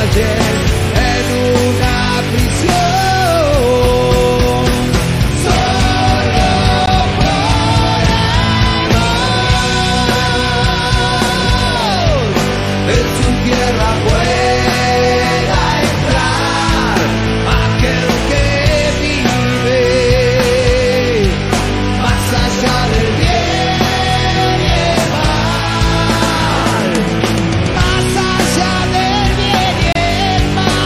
alguien en una prisión. Solo por amor en su tierra pueda entrar aquel que vive más allá del bien y el mal, más allá del bien y el mal.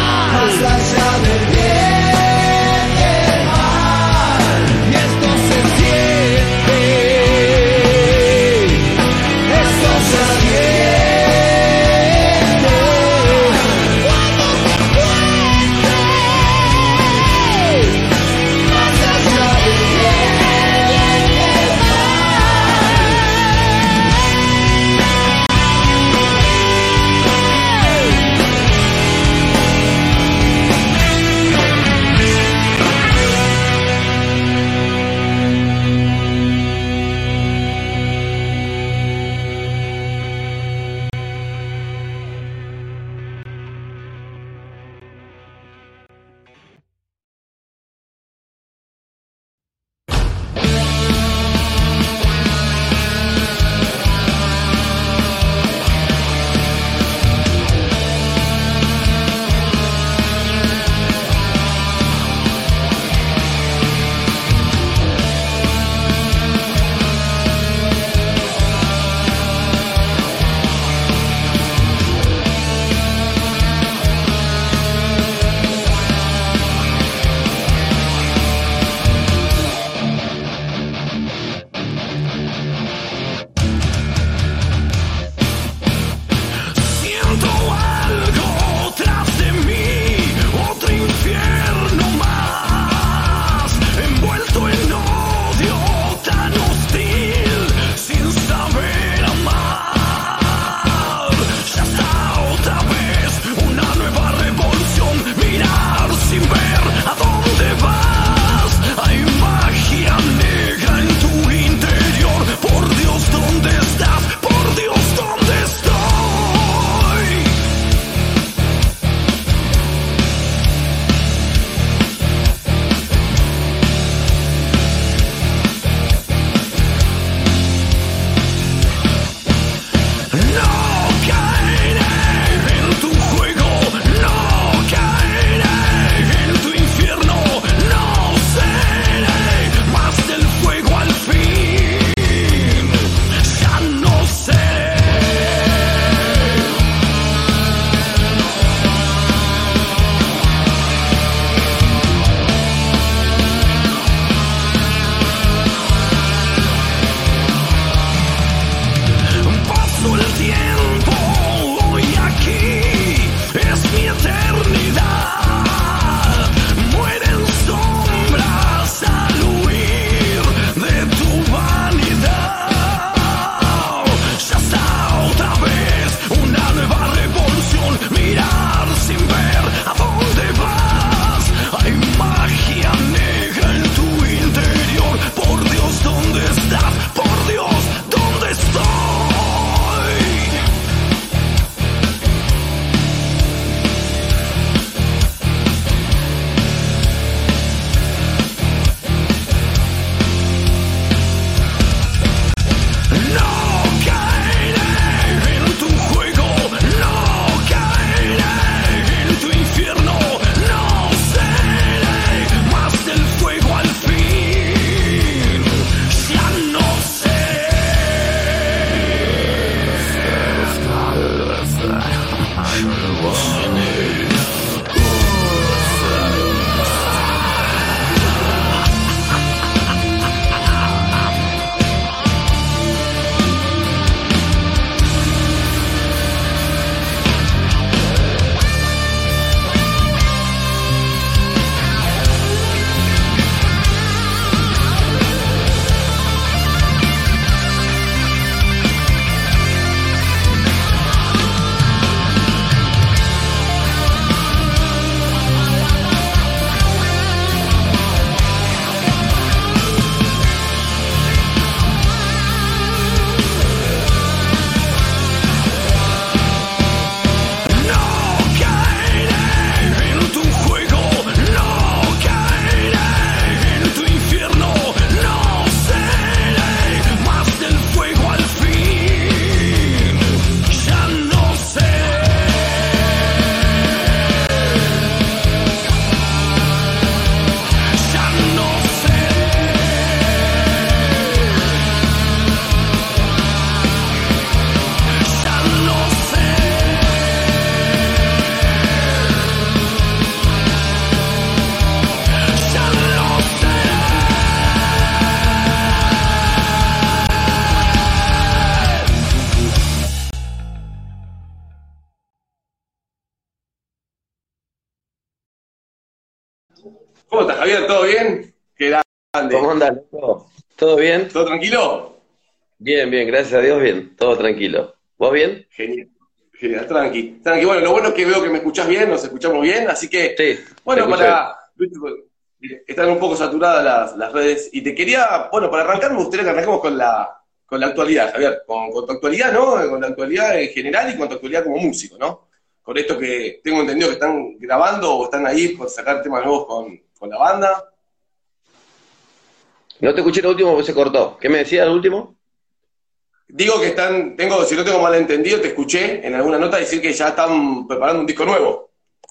¿Cómo estás, Javier? ¿Todo bien? Qué ¿Cómo grande. andas, loco? ¿Todo bien? ¿Todo tranquilo? Bien, bien, gracias a Dios, bien, todo tranquilo. ¿Vos bien? Genial. Genial, tranqui. Tranqui. Bueno, lo bueno es que veo que me escuchás bien, nos escuchamos bien, así que, Sí, te bueno, escucho bien. para. Están un poco saturadas las redes. Y te quería, bueno, para arrancar me gustaría que arranquemos con la actualidad, Javier. Con tu actualidad, ¿no? Con la actualidad en general y con tu actualidad como músico, ¿no? Con esto que tengo entendido que están grabando o están ahí por sacar temas nuevos con la banda. No te escuché lo último porque se cortó. ¿Qué me decías el último? Digo que si no tengo mal entendido, te escuché en alguna nota decir que ya están preparando un disco nuevo.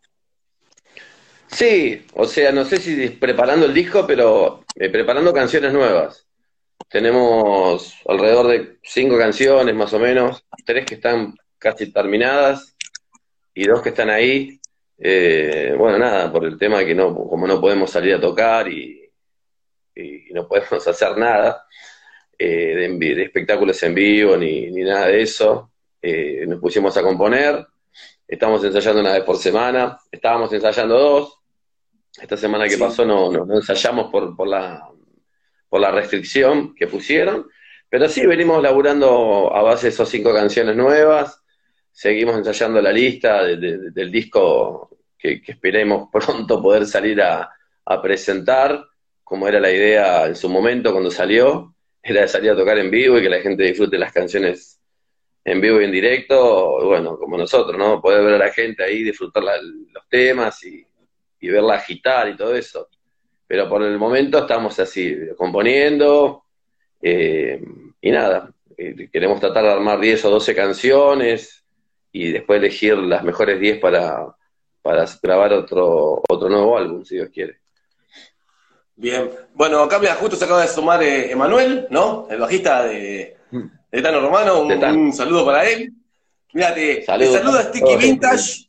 Sí, o sea, no sé si preparando el disco, pero preparando canciones nuevas. Tenemos alrededor de 5 canciones más o menos, 3 que están casi terminadas y 2 que están ahí. Bueno, nada, por el tema de que no, como no podemos salir a tocar y no podemos hacer nada, de espectáculos en vivo ni nada de eso. Nos pusimos a componer, estamos ensayando una vez por semana, estábamos ensayando dos, esta semana que Sí. pasó no ensayamos por la restricción que pusieron, pero sí, venimos laburando a base de esas 5 canciones nuevas, seguimos ensayando la lista del disco que esperemos pronto poder salir a presentar, como era la idea en su momento cuando salió, era de salir a tocar en vivo y que la gente disfrute las canciones en vivo y en directo, bueno, como nosotros, ¿no? Poder ver a la gente ahí, disfrutar los temas y verla agitar y todo eso. Pero por el momento estamos así, componiendo, eh, y nada, queremos tratar de armar 10 o 12 canciones y después elegir las mejores 10 para grabar otro nuevo álbum, si Dios quiere. Bien. Bueno, acá mira, justo se acaba de sumar Emanuel, ¿no? El bajista de Tano Romano. De tan. Un saludo para él. Mira, te Saludos, saluda Tano. Sticky Todo bien, querido. Vintage.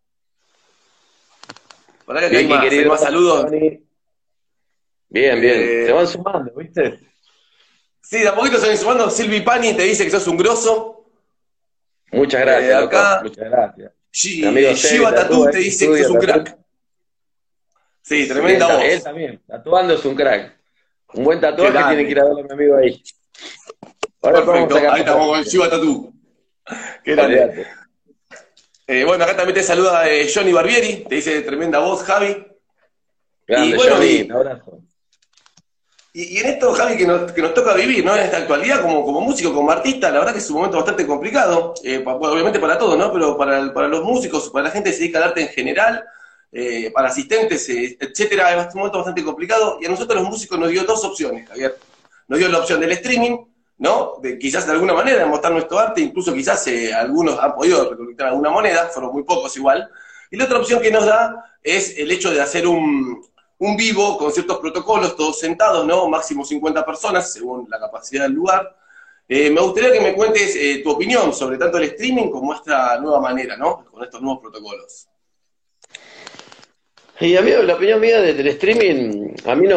Por acá que Vicky, hay querido, más saludos. Johnny. Bien, bien. Se Eh, van sumando, ¿viste? sí, de a poquito se van sumando. Silvi Pani te dice que sos un grosso. Muchas gracias, loco. Acá Muchas gracias. Mi amigo Sebi Shiva tatúa Tattoo ahí te en el dice que sos estudio un también. crack. Sí, Sí, tremenda él voz. también. Tatuando es un crack. Un buen Qué tatuaje tiene que ir grande. a verlo a mi amigo ahí. Ahora podemos Perfecto. sacar Ahí la estamos foto. con Shiva Tattoo. Qué grande. Olvídate. Bueno, acá también te saluda Johnny Barbieri. Te dice tremenda voz, Javi. Y Grande, bueno, Johnny. Un abrazo. y en esto, Javi, que nos toca vivir, ¿no? En esta actualidad, como músico, como artista, la verdad que es un momento bastante complicado, bueno, obviamente para todos, ¿no? Pero para los músicos, para la gente que se dedica al arte en general, para asistentes, etcétera, es un momento bastante complicado. Y a nosotros los músicos nos dio dos opciones, Javier. Nos dio la opción del streaming, ¿no? De quizás de alguna manera mostrar nuestro arte, incluso quizás algunos han podido recolectar alguna moneda, fueron muy pocos igual. Y la otra opción que nos da es el hecho de hacer un vivo con ciertos protocolos, todos sentados, ¿no? Máximo 50 personas, según la capacidad del lugar. Me gustaría que me cuentes tu opinión sobre tanto el streaming como esta nueva manera, ¿no? Con estos nuevos protocolos. Y a mí, la opinión mía del streaming, a mí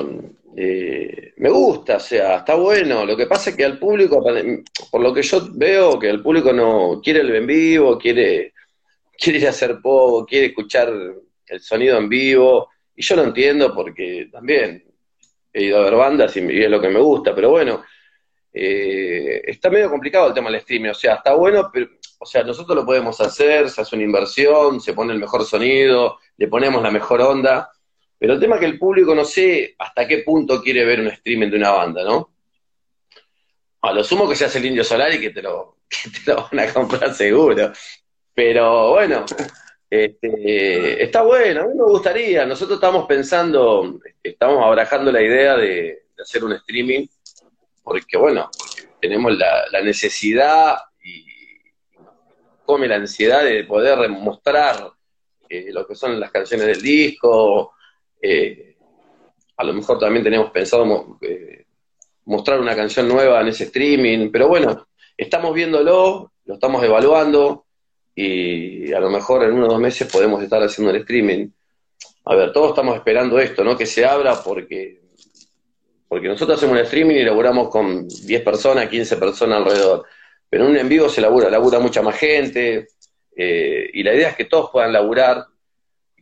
me gusta, o sea, está bueno. Lo que pasa es que al público, por lo que yo veo, que el público no quiere el en vivo, quiere ir a hacer poco, quiere escuchar el sonido en vivo, y yo lo entiendo porque también he ido a ver bandas y es lo que me gusta, pero bueno, está medio complicado el tema del streaming, o sea, está bueno, pero, o sea, nosotros lo podemos hacer, se hace una inversión, se pone el mejor sonido, le ponemos la mejor onda, pero el tema es que el público no sé hasta qué punto quiere ver un streaming de una banda, ¿no? A lo sumo que se hace el Indio Solar y que que te lo van a comprar seguro. Pero bueno, está bueno, a mí me gustaría. Nosotros estamos pensando, estamos abarajando la idea de hacer un streaming, porque bueno, porque tenemos la necesidad y come la ansiedad de poder mostrar lo que son las canciones del disco. eh, a lo mejor también tenemos pensado mostrar una canción nueva en ese streaming, pero bueno, estamos viéndolo, lo estamos evaluando y a lo mejor en 1 o 2 meses podemos estar haciendo el streaming. A ver, todos estamos esperando esto, ¿no? Que se abra porque nosotros hacemos un streaming y laburamos con 10 personas, 15 personas alrededor, pero en un en vivo labura mucha más gente, y la idea es que todos puedan laburar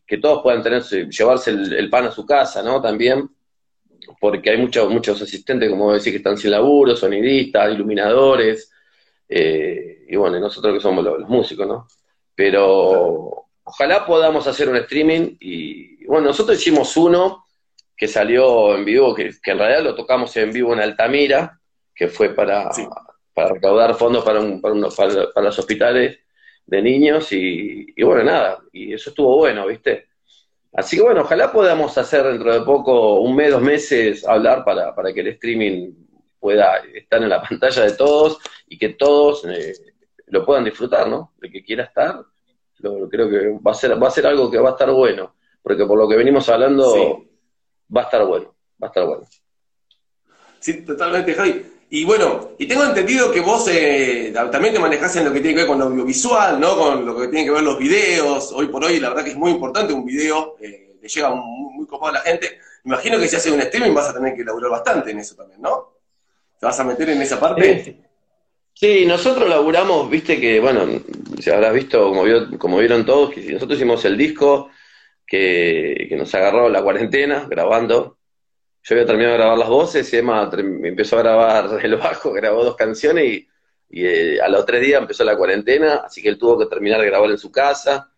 que todos puedan llevarse el pan a su casa, ¿no? También, porque hay muchos asistentes, como vos decís, que están sin laburo, sonidistas, iluminadores, y bueno, y nosotros que somos los músicos, ¿no? Pero ojalá podamos hacer un streaming, y bueno, nosotros hicimos uno que salió en vivo, que en realidad lo tocamos en vivo en Altamira, que fue para recaudar fondos para los hospitales de niños, y bueno, nada, y eso estuvo bueno, ¿viste? Así que bueno, ojalá podamos hacer dentro de poco, un mes, 2 meses, hablar para que el streaming pueda estar en la pantalla de todos y que todos lo puedan disfrutar, ¿no? El que quiera estar, creo que va a ser algo que va a estar bueno, porque por lo que venimos hablando, va a estar bueno, va a estar bueno. Sí, totalmente, Javi. Y bueno, y tengo entendido que vos también te manejás en lo que tiene que ver con lo audiovisual, ¿no? Con lo que tiene que ver los videos. Hoy por hoy, la verdad que es muy importante un video, le llega muy copado a la gente. Me imagino que si haces un streaming vas a tener que laburar bastante en eso también, ¿no? ¿Te vas a meter en esa parte? Sí, nosotros laburamos, viste que, bueno, si habrás visto, como vieron todos, que nosotros hicimos el disco que nos agarró la cuarentena grabando. Yo había terminado de grabar las voces y Emma empezó a grabar el bajo, grabó 2 canciones y a los 3 días empezó la cuarentena, así que él tuvo que terminar de grabar en su casa.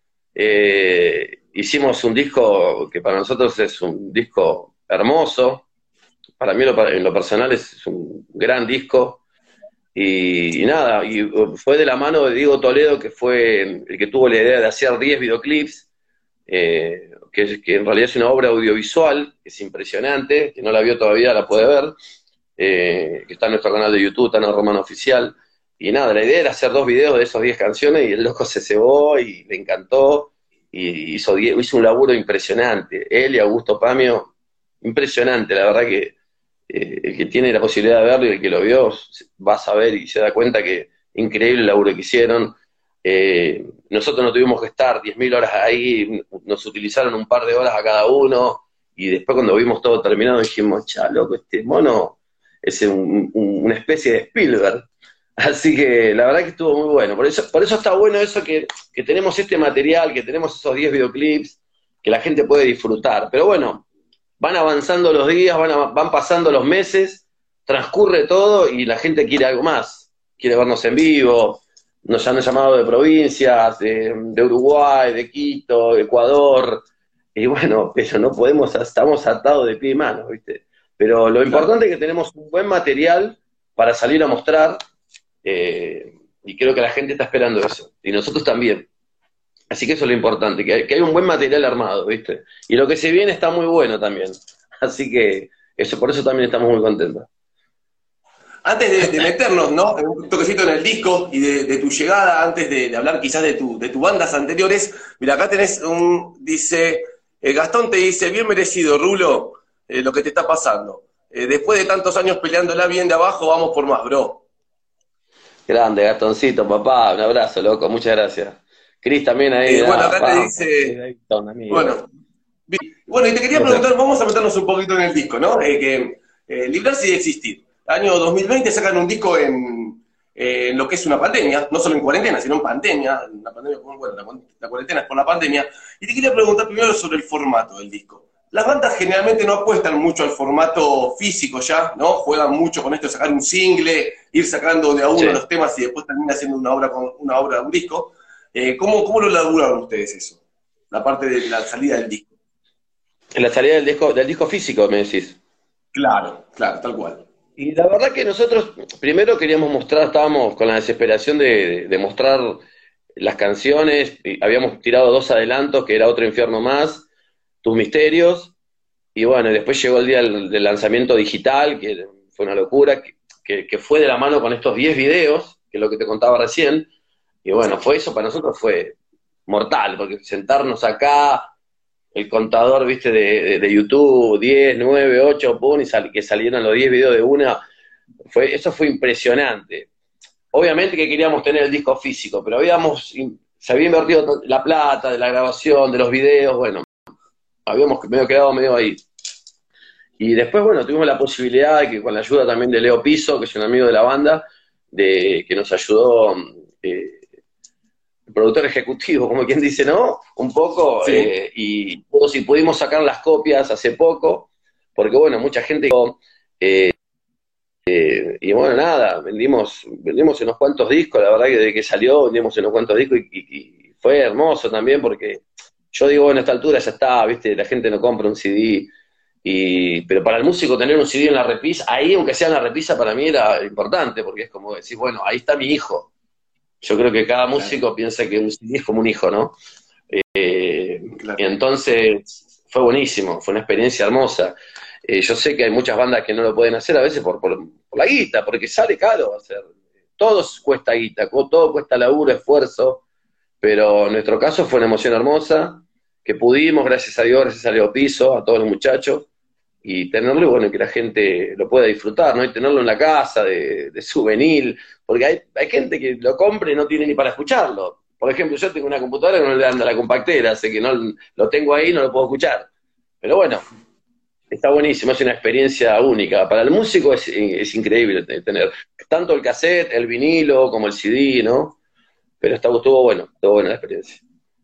Hicimos un disco que para nosotros es un disco hermoso, para mí en lo personal es un gran disco, y nada, y fue de la mano de Diego Toledo, que fue el que tuvo la idea de hacer 10 videoclips, que en realidad es una obra audiovisual, que es impresionante, que no la vio todavía, la puede ver, que está en nuestro canal de YouTube, Tano Romano Oficial, y nada, la idea era hacer 2 videos de esos 10 canciones, y el loco se cebó, y le encantó, y hizo un laburo impresionante, él y Augusto Pamio, impresionante, la verdad que el que tiene la posibilidad de verlo y el que lo vio, va a saber y se da cuenta que increíble el laburo que hicieron. Nosotros no tuvimos que estar 10.000 horas ahí, nos utilizaron un par de horas a cada uno, y después cuando vimos todo terminado dijimos, cha, loco, este mono es una especie de Spielberg. Así que la verdad que estuvo muy bueno. Por eso está bueno eso que tenemos este material, que tenemos esos 10 videoclips, que la gente puede disfrutar. Pero bueno, van avanzando los días, van pasando los meses, transcurre todo y la gente quiere algo más. Quiere vernos en vivo. Nos han llamado de provincias, de Uruguay, de Quito, de Ecuador, y bueno, pero no podemos, estamos atados de pie y mano, ¿viste? Pero lo importante es que tenemos un buen material para salir a mostrar, y creo que la gente está esperando eso, y nosotros también. Así que eso es lo importante, que hay un buen material armado, ¿viste? Y lo que se viene está muy bueno también. Así que por eso también estamos muy contentos. Antes de meternos, ¿no? Un toquecito en el disco y de tu llegada, antes de hablar quizás de tus bandas anteriores, mira, acá tenés dice, Gastón te dice, bien merecido, Rulo, lo que te está pasando. Después de tantos años peleándola bien de abajo, vamos por más, bro. Grande, Gastoncito, papá, un abrazo, loco, muchas gracias. Cris también ahí. Bueno, acá te dice, bueno, y te quería preguntar, vamos a meternos un poquito en el disco, ¿no? Librarse y existir. Año 2020 sacan un disco en lo que es una pandemia, no solo en cuarentena, sino en pandemia, una pandemia, bueno, la cuarentena es por la pandemia, y te quería preguntar primero sobre el formato del disco. Las bandas generalmente no apuestan mucho al formato físico ya, ¿no? Juegan mucho con esto de sacar un single, ir sacando de a uno los temas y después termina haciendo una obra, un disco. ¿Cómo lo laburaron ustedes eso? La parte de la salida del disco. La salida del disco físico, me decís. Claro, tal cual. Y la verdad que nosotros primero queríamos mostrar, estábamos con la desesperación de mostrar las canciones, y habíamos tirado 2 adelantos, que era Otro Infierno Más, Tus Misterios, y bueno, después llegó el día del lanzamiento digital, que fue una locura, que fue de la mano con estos 10 videos, que es lo que te contaba recién, y bueno, eso para nosotros fue mortal, porque sentarnos acá, el contador, viste, de YouTube, 10, 9, 8, pum, y que salieran los 10 videos de una, eso fue impresionante. Obviamente que queríamos tener el disco físico, pero se había invertido la plata de la grabación, de los videos, bueno, habíamos quedado medio ahí. Y después, bueno, tuvimos la posibilidad de que con la ayuda también de Leo Piso, que es un amigo de la banda, que nos ayudó productor ejecutivo, como quien dice, ¿no? Un poco, Sí. y si pudimos sacar las copias hace poco, porque bueno, mucha gente... y bueno, nada, vendimos unos cuantos discos, la verdad que desde que salió vendimos unos cuantos discos y fue hermoso también porque yo digo, bueno, a esta altura ya está, viste, la gente no compra un CD, pero para el músico tener un CD en la repisa, ahí aunque sea en la repisa para mí era importante, porque es como decir, bueno, ahí está mi hijo. Yo creo que cada Claro, músico piensa que un CD es como un hijo, ¿no? Y claro. entonces fue buenísimo, fue una experiencia hermosa. Yo sé que hay muchas bandas que no lo pueden hacer a veces por la guita, porque sale caro hacer. Todo cuesta guita, todo cuesta laburo, esfuerzo, pero en nuestro caso fue una emoción hermosa, que pudimos, gracias a Dios, gracias a Leo Piso, a todos los muchachos, y tenerlo, y bueno, que la gente lo pueda disfrutar, ¿no? Y tenerlo en la casa, de souvenir, porque hay gente que lo compra y no tiene ni para escucharlo. Por ejemplo, yo tengo una computadora que no le anda la compactera, así que no lo tengo ahí y no lo puedo escuchar. Pero bueno, está buenísimo, es una experiencia única. Para el músico es increíble tener tanto el cassette, el vinilo, como el CD, ¿no? Pero estuvo buena la experiencia.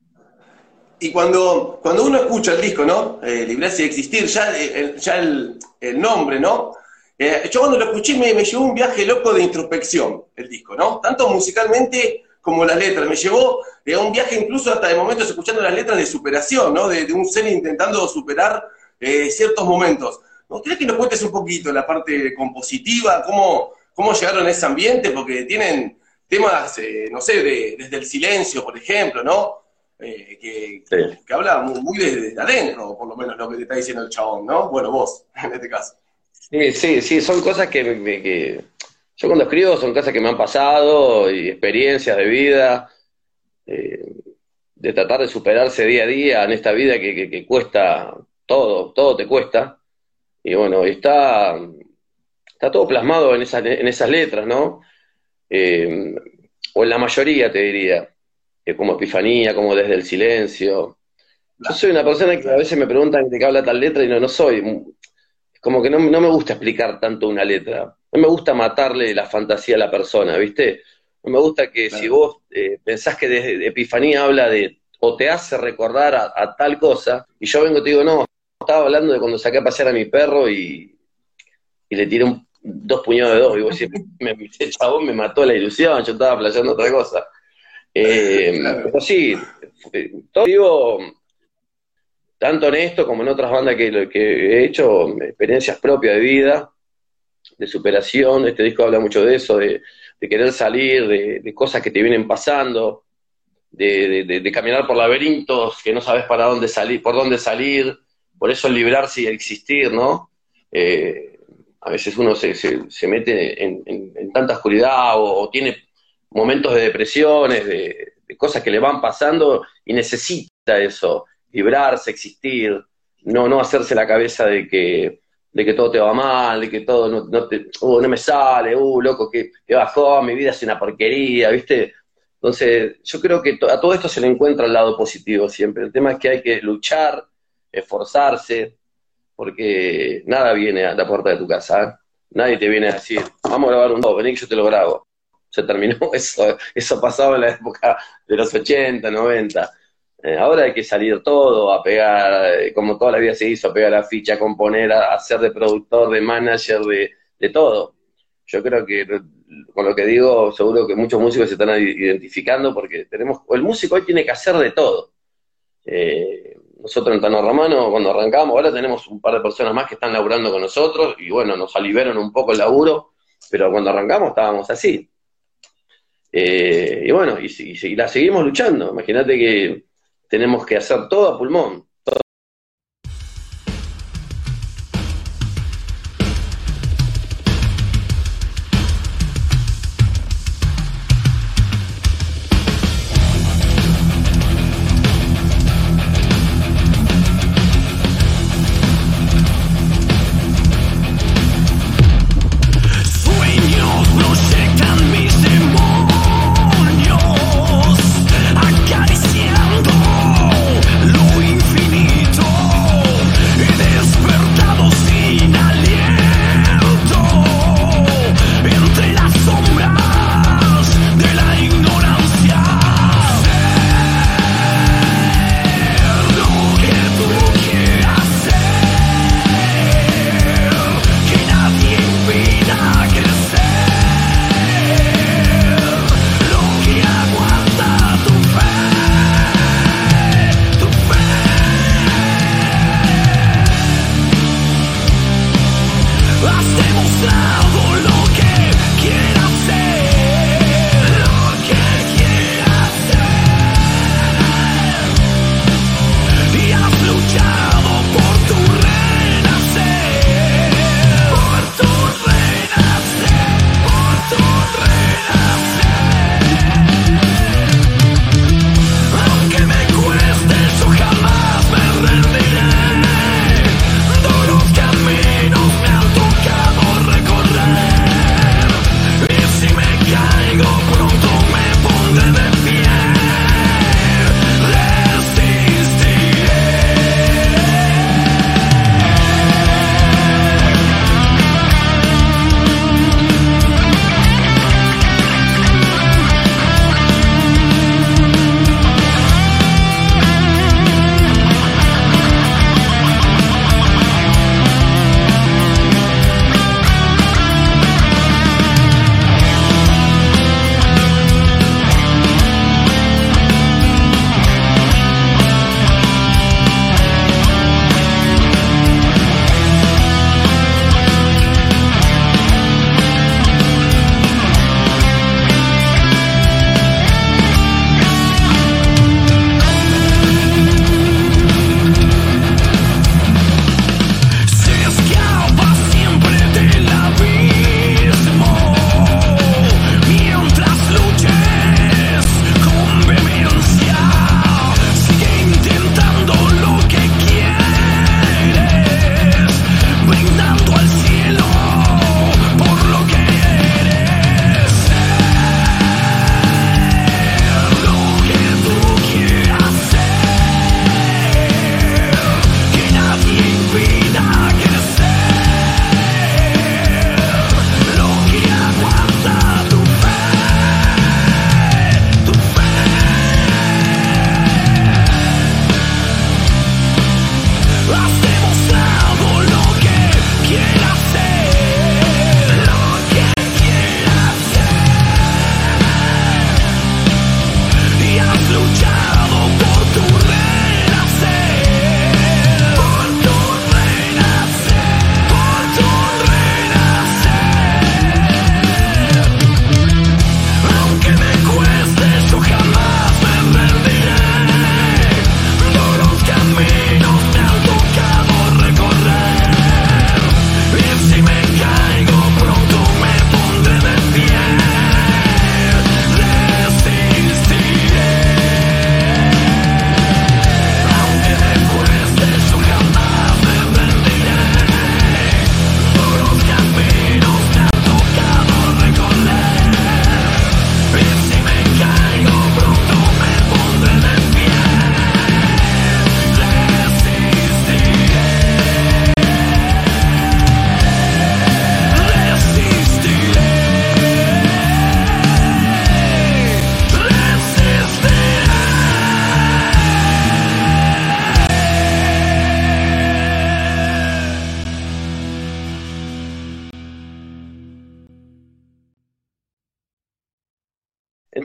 Y cuando uno escucha el disco, ¿no? Librarse y existir, ya el nombre, ¿no? Yo cuando lo escuché me llevó un viaje loco de introspección, el disco, ¿no? Tanto musicalmente como las letras. Me llevó a un viaje incluso hasta de momentos escuchando las letras de superación, ¿no? De un ser intentando superar ciertos momentos. Me gustaría que nos cuentes un poquito la parte compositiva, cómo llegaron a ese ambiente, porque tienen temas, no sé, desde el silencio, por ejemplo, ¿no? Sí. Que habla muy desde adentro, por lo menos lo que te está diciendo el chabón, ¿no? Bueno, vos, en este caso. Sí, son cosas que yo cuando escribo son cosas que me han pasado y experiencias de vida, eh, de tratar de superarse día a día en esta vida que cuesta todo te cuesta. Y bueno, está todo plasmado en esas letras, ¿no? Eh, o en la mayoría, te diría, como Epifanía, como Desde el Silencio. Yo Claro, soy una persona que a claro, veces me preguntan de qué habla tal letra y no soy. Como que no me gusta explicar tanto una letra. No me gusta matarle la fantasía a la persona, ¿viste? No me gusta que si claro. vos pensás que desde Epifanía habla o te hace recordar a tal cosa, y yo vengo y te digo, no, estaba hablando de cuando saqué a pasear a mi perro y le tiré dos puñados de dos, y vos decís, ese chabón me mató la ilusión, yo estaba playando otra cosa. Claro. Pero sí, todo digo, tanto en esto como en otras bandas que he hecho, experiencias propias de vida, de superación. Este disco habla mucho de eso, de querer salir, de cosas que te vienen pasando, de caminar por laberintos que no sabes para dónde salir, por dónde salir, por eso el librarse y el existir, ¿no? Eh, a veces uno se mete en tanta oscuridad o tiene momentos de depresiones, de cosas que le van pasando y necesita eso, librarse, existir, no hacerse la cabeza de que todo te va mal, de que todo no me sale, loco, que bajó, mi vida es una porquería, ¿viste? Entonces, yo creo que a todo esto se le encuentra el lado positivo siempre. El tema es que hay que luchar, esforzarse, porque nada viene a la puerta de tu casa, ¿eh? Nadie te viene a decir, vamos a grabar un dúo, vení que yo te lo grabo. Se terminó eso pasaba en la época de los 80, 90. Ahora hay que salir todo, a pegar, como toda la vida se hizo, a pegar la ficha, a componer, a ser de productor, de manager, de todo. Yo creo que con lo que digo, seguro que muchos músicos se están identificando porque el músico hoy tiene que hacer de todo. Nosotros en Tano Romano, cuando arrancamos, ahora tenemos un par de personas más que están laburando con nosotros y bueno, nos aliviaron un poco el laburo, pero cuando arrancamos estábamos así. Y bueno, y la seguimos luchando. Imagínate que tenemos que hacer todo a pulmón. Sueños proyectan mis demonios, acariciando lo infinito.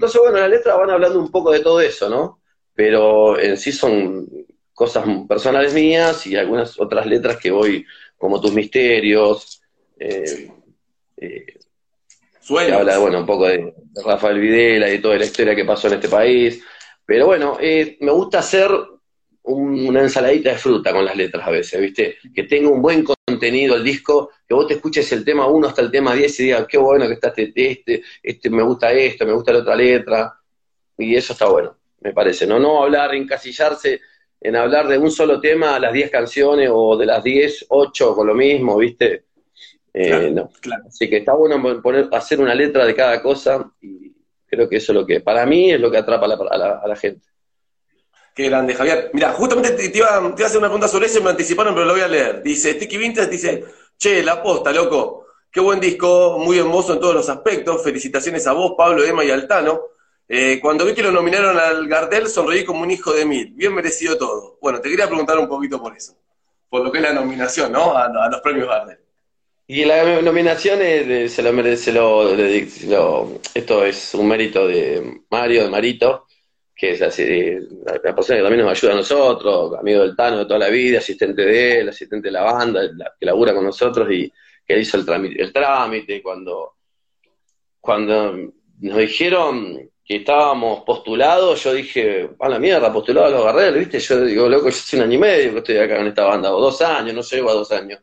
entonces, bueno, las letras van hablando un poco de todo eso, ¿no? Pero en sí son cosas personales mías y algunas otras letras que voy, como Tus Misterios, eh, eh, que habla, Sueños. bueno, un poco de Rafael Videla y toda la historia que pasó en este país. Pero bueno, me gusta hacer una ensaladita de fruta con las letras a veces, ¿viste? Que tenga un buen contenido el disco, que vos te escuches el tema 1 hasta el tema 10 y digas, qué bueno que está este me gusta esto, me gusta la otra letra, y eso está bueno, me parece, ¿no? No hablar, encasillarse en hablar de un solo tema a las 10 canciones o de las 10 8 con lo mismo, ¿viste? Claro, No. claro. Así que está bueno hacer una letra de cada cosa y creo que eso es lo que, para mí, es lo que atrapa a la gente. Qué grande, Javier. Mira, justamente te iba a hacer una pregunta sobre eso y me anticiparon, pero lo voy a leer. Dice, Tiki Vintage dice, che, la posta, loco. Qué buen disco, muy hermoso en todos los aspectos. Felicitaciones a vos, Pablo, Emma y Altano. Cuando vi que lo nominaron al Gardel, sonreí como un hijo de mil. Bien merecido todo. Bueno, te quería preguntar un poquito por eso. Por lo que es la nominación, ¿no? A los premios Gardel. Y la nominación se lo merece, esto es un mérito de Mario, de Marito, que es así, la persona que también nos ayuda a nosotros, amigo del Tano de toda la vida, asistente de él, asistente de la banda, que labura con nosotros y que hizo el trámite cuando nos dijeron que estábamos postulados, yo dije, a la mierda, postulado a los Gardel, ¿viste? Yo digo, loco, yo hace 1 año y medio que estoy acá en esta banda, o 2 años, no llego a 2 años.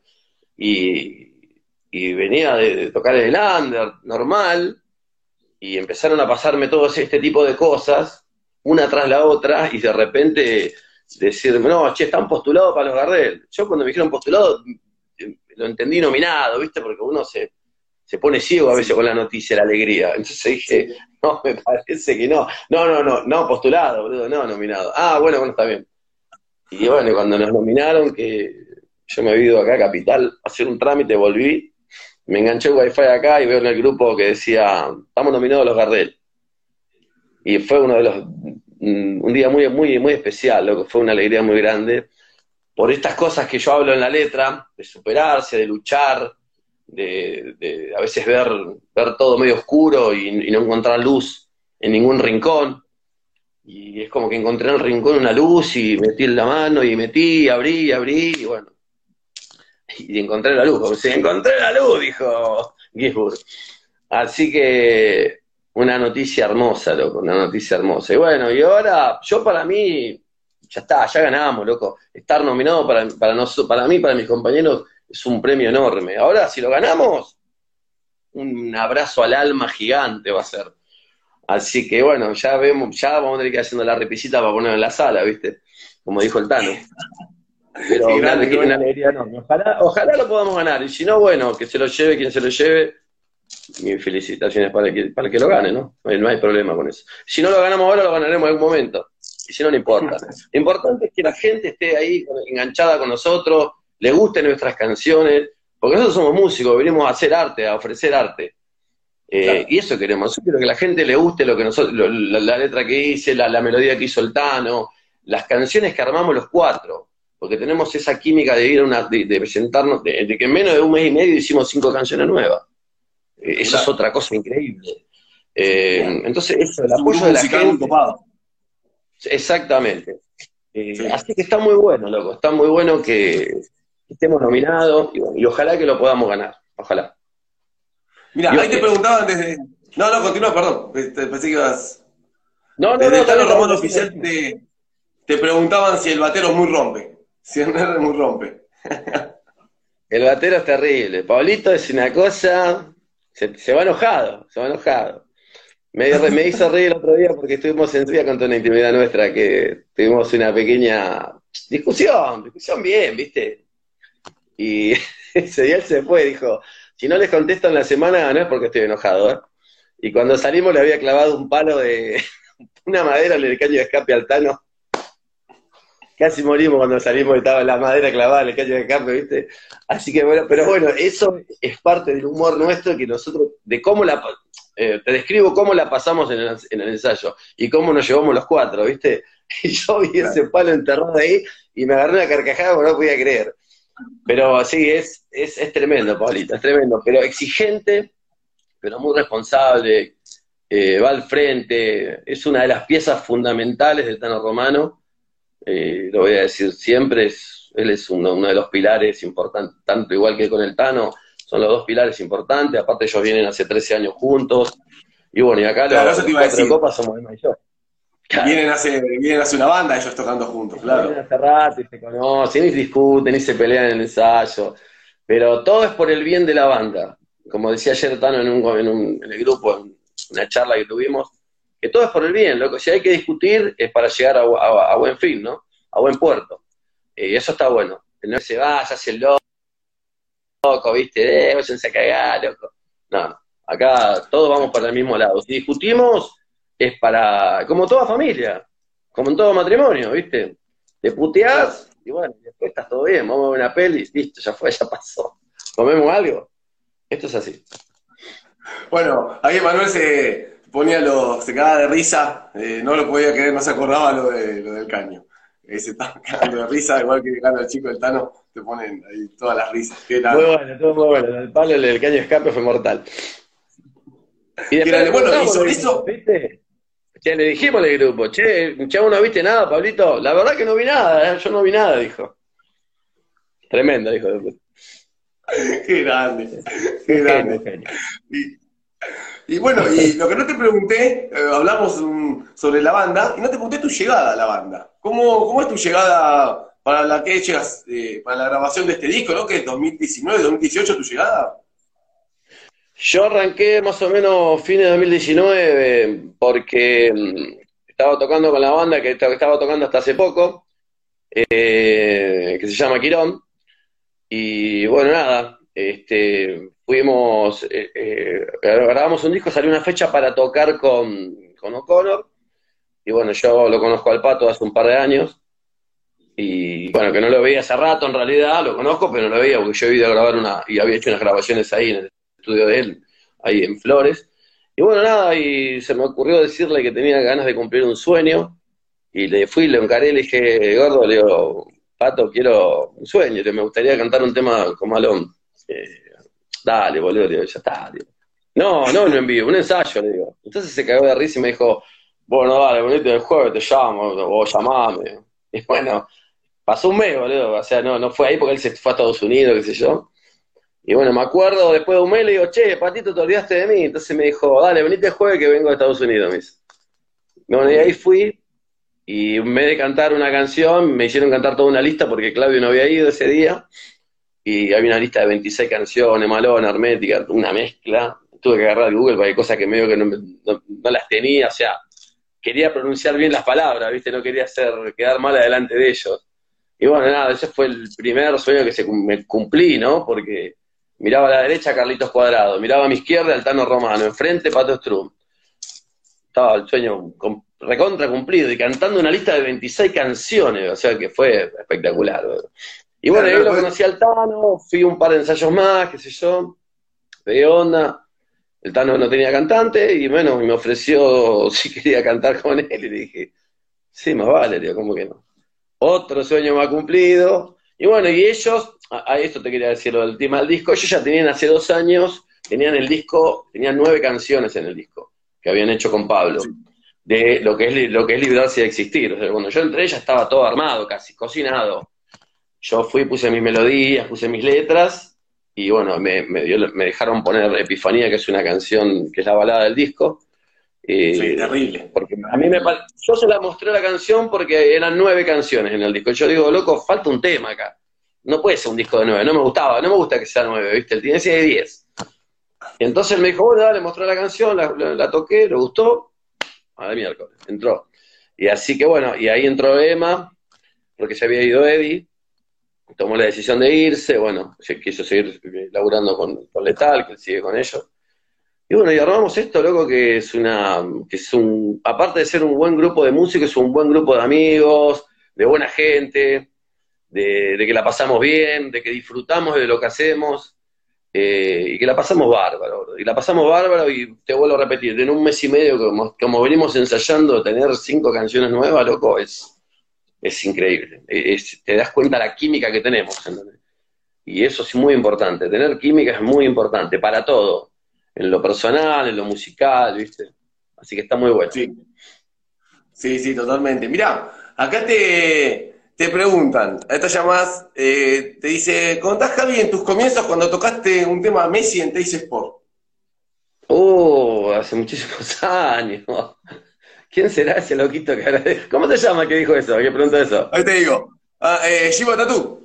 Y venía de tocar el under, normal, y empezaron a pasarme todo este tipo de cosas, una tras la otra, y de repente decirme, no, che, están postulados para los Gardel. Yo cuando me dijeron postulado, lo entendí nominado, ¿viste? Porque uno se pone ciego a veces Sí, con la noticia, la alegría. Entonces dije, sí. no, me parece que no. No, postulado, boludo, no, nominado. Ah, bueno, está bien. Y bueno, cuando nos nominaron, que yo me he ido acá a Capital a hacer un trámite, volví, me enganché el wifi acá y veo en el grupo que decía, estamos nominados a los Gardel. Y fue uno de un día muy, muy, muy especial, lo que fue una alegría muy grande, por estas cosas que yo hablo en la letra, de superarse, de luchar, de a veces ver todo medio oscuro y no encontrar luz en ningún rincón. Y es como que encontré en el rincón una luz y metí en la mano y metí, abrí, y bueno, y encontré la luz, como si encontré la luz, dijo Gisburg. Así que una noticia hermosa, loco, una noticia hermosa. Y bueno, y ahora, yo para mí, ya está, ya ganamos, loco. Estar nominado para mí, para mis compañeros, es un premio enorme. Ahora, si lo ganamos, un abrazo al alma gigante va a ser. Así que bueno, ya vamos a tener que ir haciendo la repisita para ponerlo en la sala, ¿viste? Como dijo el Tano. Pero Qué grande, qué una bueno. alegría enorme. Ojalá lo podamos ganar. Y si no, bueno, que se lo lleve quien se lo lleve. Mis felicitaciones para el que lo gane, ¿no? No hay problema con eso. Si no lo ganamos ahora, lo ganaremos en algún momento. Y si no, no importa. Lo importante es que la gente esté ahí enganchada con nosotros, le gusten nuestras canciones, porque nosotros somos músicos, venimos a hacer arte, a ofrecer arte. Claro, Y eso queremos. Yo quiero que la gente le guste lo que nosotros, la letra que hice, la melodía que hizo el Tano, las canciones que armamos los cuatro, porque tenemos esa química de ir de presentarnos, de que en menos de un mes y medio hicimos 5 canciones nuevas. Eso es claro. otra cosa increíble. Bien. Entonces, eso, el Es un apoyo grupo de la musical muy gente, copado. exactamente. Sí. Así que está muy bueno, loco, está muy bueno que estemos nominados y, bueno, y ojalá que lo podamos ganar, ojalá. Mira, Dios ahí te quiera. preguntaban desde. No, no, continúa, perdón. Pensé que ibas. No, no, Desde no, el está Tano bien, Romano decime, Oficial decime. te preguntaban si el batero es muy rompe. Si el nerd es muy rompe. El batero es terrible. Pablito es una cosa, se va enojado, se va enojado. Me hizo reír el otro día porque estuvimos en día con una intimidad nuestra que tuvimos una pequeña discusión bien, ¿viste? Y ese día él se fue, dijo, si no les contesto en la semana no es porque estoy enojado, ¿eh? Y cuando salimos le había clavado un palo de una madera en el caño de escape al Tano. Casi morimos cuando salimos y estaba la madera clavada en el caño de escape, ¿viste? Así que bueno, pero bueno, eso es parte del humor nuestro que nosotros, de cómo te describo cómo la pasamos en el ensayo y cómo nos llevamos los cuatro, ¿viste? Y yo vi ese Claro. palo enterrado ahí y me agarré una carcajada porque no podía creer. Pero sí, es tremendo, Pablito, es tremendo, pero exigente, pero muy responsable. va al frente, es una de las piezas fundamentales del Tano Romano, lo voy a decir siempre, él es uno de los pilares importantes, tanto igual que con el Tano, son los dos pilares importantes, aparte ellos vienen hace 13 años juntos, y bueno, y acá Claro, los eso te iba a cuatro de decir. copas somos Emma y yo. Claro. Vienen hace una banda ellos tocando juntos, Vienen claro. hace rato y se conocen, y discuten, y se pelean en el ensayo, pero todo es por el bien de la banda. Como decía ayer Tano en el grupo, en una charla que tuvimos, que todo es por el bien, loco. Si hay que discutir es para llegar a buen fin, ¿no? A buen puerto. Y eso está bueno. Que no se vaya, hace el loco, ¿viste? Váyanse a cagar, loco. No, acá todos vamos para el mismo lado. Si discutimos es para, como toda familia, como en todo matrimonio, ¿viste? Te Claro. puteás y bueno, después estás todo bien, vamos a ver una peli, listo, ya fue, ya pasó. ¿Comemos algo? Esto es así. Bueno, ahí Manuel se cagaba de risa, no lo podía creer, no se acordaba lo del caño. Se estaba cagando de risa, igual que cagando el chico del Tano, te ponen ahí todas las risas. Qué Muy grande. bueno, todo muy bueno. El palo del caño de escape fue mortal. Y Qué después le grande. Bueno, y preguntamos sobre al grupo, eso, ¿viste? Che, le dijimos al grupo, che, ¿vos no viste nada, Pablito? La verdad que no vi nada, yo no vi nada, dijo. Tremendo, dijo. qué grande, qué Un genio, grande. un genio. Y bueno, y lo que no te pregunté, hablamos sobre la banda, y no te pregunté tu llegada a la banda. ¿Cómo es tu llegada para la que llegas, para la grabación de este disco, ¿no? Que es 2019, 2018 tu llegada. Yo arranqué más o menos fines de 2019 porque estaba tocando con la banda que estaba tocando hasta hace poco, que se llama Quirón. Y bueno, nada, grabamos un disco, salió una fecha para tocar con O'Connor. Y bueno, yo lo conozco al Pato hace un par de años. Y bueno, que no lo veía hace rato en realidad, lo conozco, pero no lo veía porque yo he ido a grabar y había hecho unas grabaciones ahí en el estudio de él, ahí en Flores. Y bueno, nada, y se me ocurrió decirle que tenía ganas de cumplir un sueño. Y le fui, le encaré, le dije, gordo, le digo, Pato, quiero un sueño, me gustaría cantar un tema con Malón. Eh, Dale, boludo, le digo, ya está, digo. No, no envío, un ensayo, le digo. Entonces se cagó de risa y me dijo, bueno, dale, bonito, el jueves te llamo, o llamame. Y bueno, pasó un mes, boludo, o sea, no fue ahí porque él se fue a Estados Unidos, qué sé yo. Y bueno, me acuerdo, después de un mes le digo, che, Patito, te olvidaste de mí. Entonces me dijo, dale, venite el jueves que vengo de Estados Unidos, me dice. Bueno, y ahí fui, y en vez de cantar una canción, me hicieron cantar toda una lista porque Claudio no había ido ese día. Y había una lista de 26 canciones, Malona, Hermética, una mezcla. Tuve que agarrar el Google para que cosas que medio que no las tenía, o sea, quería pronunciar bien las palabras, ¿viste? No quería quedar mal adelante de ellos. Y bueno, nada, ese fue el primer sueño que me cumplí, ¿no? Porque miraba a la derecha a Carlitos Cuadrado, miraba a mi izquierda al Tano Romano, enfrente Pato Strum. Estaba el sueño recontra cumplido y cantando una lista de 26 canciones, o sea que fue espectacular, ¿verdad? Y bueno, Claro, ahí claro, lo conocí al Tano, fui un par de ensayos más, qué sé yo, de onda. El Tano no tenía cantante y bueno, me ofreció si quería cantar con él y le dije, sí, más vale, digo, ¿cómo que no? Otro sueño más cumplido. Y bueno, y ellos, a esto te quería decir lo del tema del disco, ellos ya tenían hace 2 años, tenían el disco, tenían 9 canciones en el disco que habían hecho con sí. Pablo, de lo que es librarse de existir. O sea, cuando yo entré ya estaba todo armado, casi cocinado. Yo fui, puse mis melodías, puse mis letras, y bueno, me dejaron poner Epifanía, que es una canción, que es la balada del disco. Sí, terrible. Porque a mí yo se la mostré la canción porque eran 9 canciones en el disco. Yo digo, loco, falta un tema acá. No puede ser un disco de 9, no me gustaba, no me gusta que sea 9, ¿viste? El tiene ese de 10. Entonces él me dijo, bueno, dale, mostré la canción, la toqué, le gustó, a la miércoles, entró. Y así que bueno, y ahí entró Emma, porque se había ido Eddie, tomó la decisión de irse, bueno, se quiso seguir laburando con Letal, que él sigue con ellos. Y bueno, y armamos esto, loco, aparte de ser un buen grupo de músicos, es un buen grupo de amigos, de buena gente, de que la pasamos bien, de que disfrutamos de lo que hacemos, y que la pasamos bárbaro, bro. Y la pasamos bárbaro, y te vuelvo a repetir, en un mes y medio, como venimos ensayando, tener 5 canciones nuevas, loco, es increíble. Te das cuenta la química que tenemos, ¿entendés? Y eso es muy importante, tener química es muy importante para todo, en lo personal, en lo musical, ¿viste? Así que está muy bueno. Sí, sí, totalmente. Mirá, acá te preguntan, a estas llamadas, te dice, contás, Javi, en tus comienzos cuando tocaste un tema Messi en Teis Sport. Hace muchísimos años. ¿Quién será ese loquito que ahora... ¿Cómo te llama que dijo eso? ¿Qué preguntó eso? Ahí te digo. Shiba Tatu.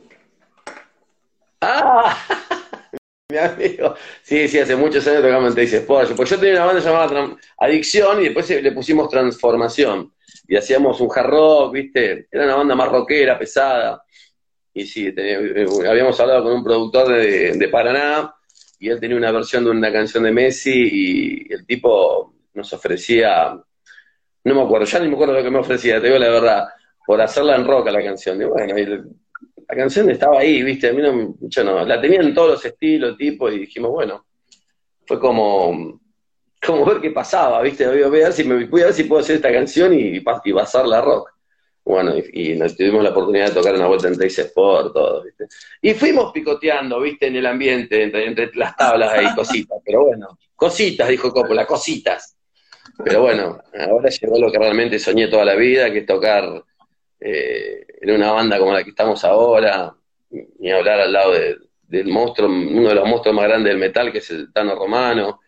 ¡Ah! Mi amigo. Sí, hace muchos años tocamos en Teis Sport. Porque yo tenía una banda llamada Adicción y después le pusimos Transformación. Y hacíamos un hard rock, ¿viste? Era una banda más rockera, pesada. Y sí, habíamos hablado con un productor de Paraná y él tenía una versión de una canción de Messi y el tipo nos ofrecía, no me acuerdo, ya ni me acuerdo lo que me ofrecía, te digo la verdad, por hacerla en rock a la canción. Y bueno, la canción estaba ahí, ¿viste? A mí yo no, la tenía en todos los estilos, tipos, y dijimos, bueno, fue como ver qué pasaba, ¿viste? Voy a ver si puedo hacer esta canción y pasarla a rock. Bueno, y nos tuvimos la oportunidad de tocar una vuelta en Teis Sport, todo, ¿viste? Y fuimos picoteando, ¿viste? En el ambiente, entre las tablas ahí, cositas, pero bueno, cositas, dijo Coppola, cositas. Pero bueno, ahora llegó lo que realmente soñé toda la vida, que es tocar en una banda como la que estamos ahora, ni hablar al lado del monstruo, uno de los monstruos más grandes del metal, que es el Tano Romano.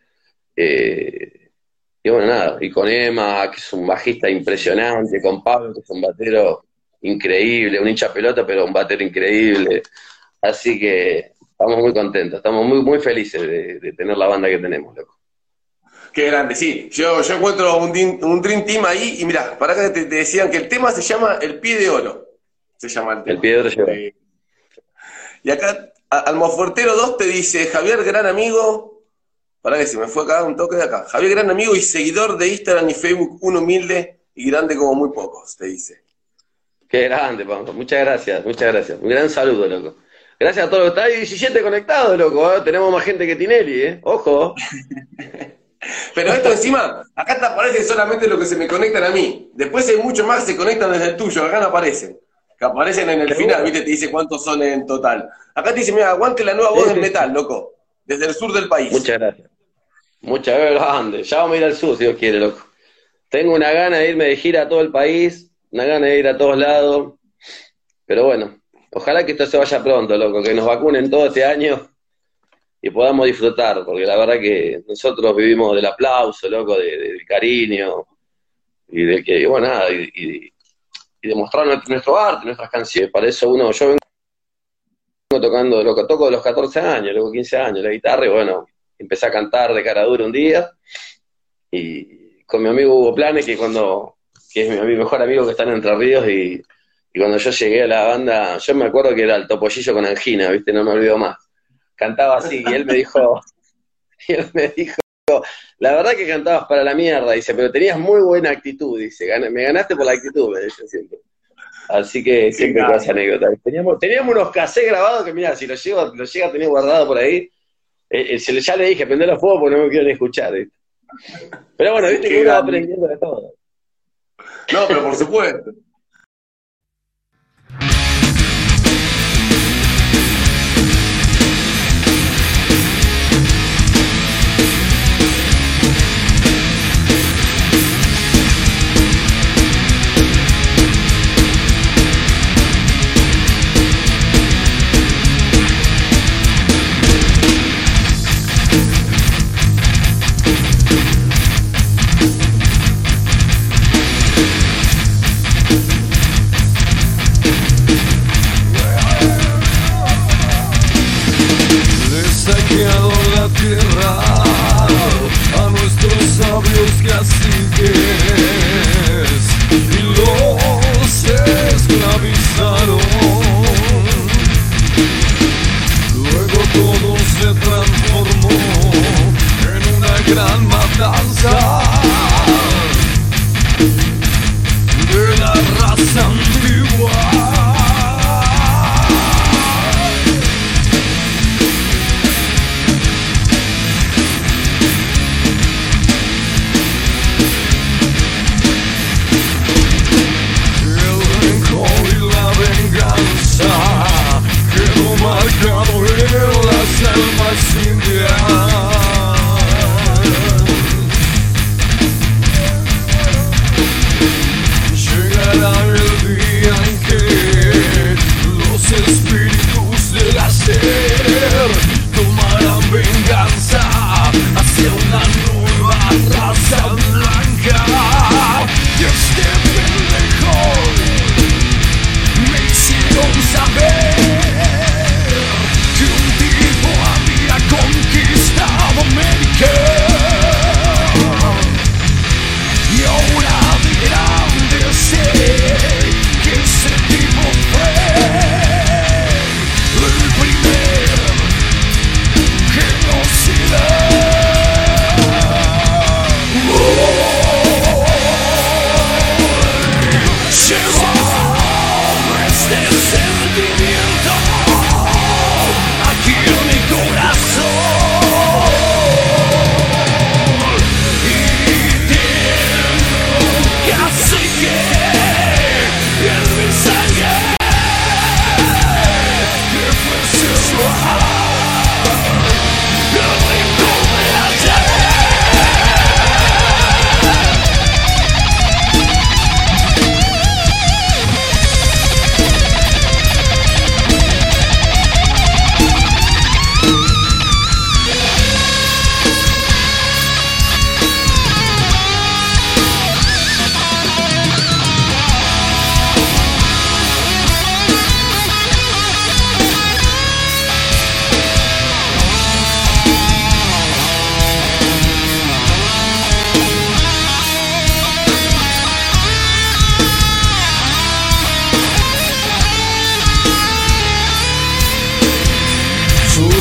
Y bueno, nada, y con Emma, que es un bajista impresionante, con Pablo, que es un batero increíble, un hincha pelota, pero un batero increíble. Así que estamos muy contentos, estamos muy, muy felices de tener la banda que tenemos, loco. Qué grande, sí. Yo encuentro un Dream Team ahí, y mirá, para que te decían que el tema se llama El Pie de Oro. Se llama el tema. El Pie de Oro lleva. Y acá, Almofuertero 2 te dice, Javier, gran amigo... Pará que se me fue acá un toque de acá. Javier, gran amigo y seguidor de Instagram y Facebook, un humilde y grande como muy pocos, te dice. Qué grande, Pampa. Muchas gracias. Un gran saludo, loco. Gracias a todos los que están ahí, 17 conectados, loco. Tenemos más gente que Tinelli, Ojo. Pero esto encima, acá te aparece solamente lo que se me conectan a mí. Después hay muchos más que se conectan desde el tuyo, acá no aparecen. Que aparecen en el final, ¿viste? Te dice cuántos son en total. Acá te dice, mira, aguante la nueva voz del metal, loco. Desde el sur del país. Muchas gracias. Muchas gracias. Ya vamos a ir al sur, si Dios quiere, loco. Tengo una gana de irme de gira a todo el país, una gana de ir a todos lados. Pero bueno, ojalá que esto se vaya pronto, loco, que nos vacunen todo este año y podamos disfrutar, porque la verdad que nosotros vivimos del aplauso, loco, del cariño, y de que, bueno, nada, y de mostrar nuestro arte, nuestras canciones. Para eso yo vengo tocando, loco, toco de los 14 años, luego 15 años, la guitarra, y bueno, empecé a cantar de cara dura un día, y con mi amigo Hugo Planes, que es mi mejor amigo que está en Entre Ríos, y cuando yo llegué a la banda, yo me acuerdo que era el Topollillo con angina, ¿viste? No me olvido más. Cantaba así, y él me dijo, la verdad que cantabas para la mierda, dice, pero tenías muy buena actitud, dice, me ganaste por la actitud, me dice siempre. Así que siempre con esa anécdota. Teníamos unos cassettes grabados que, mira, si los llega a tener guardado por ahí, ya le dije, prende los fuegos porque no me quieren escuchar, ¿viste? Pero bueno, viste que uno va aprendiendo de todo. No, pero por supuesto. A nuestros sabios caciques y los esclavizaron. Luego todo se transformó en una gran matanza de la raza antigua.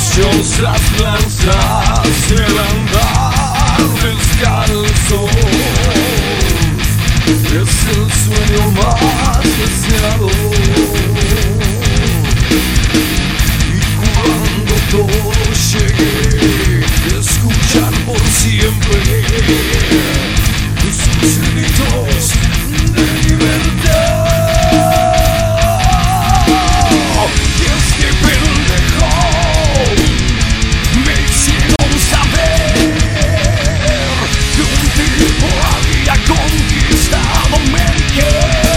Las lanzas, el andar descalzo es el sueño más deseado. Y cuando todo llegue, escuchar por siempre sus gritos de libertad. Y es que pendejo me hicieron saber que un tipo había conquistado América.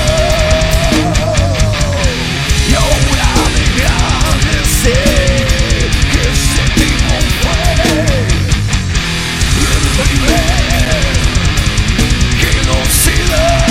Y ahora de grande sé que ese tipo fue el primer genocida.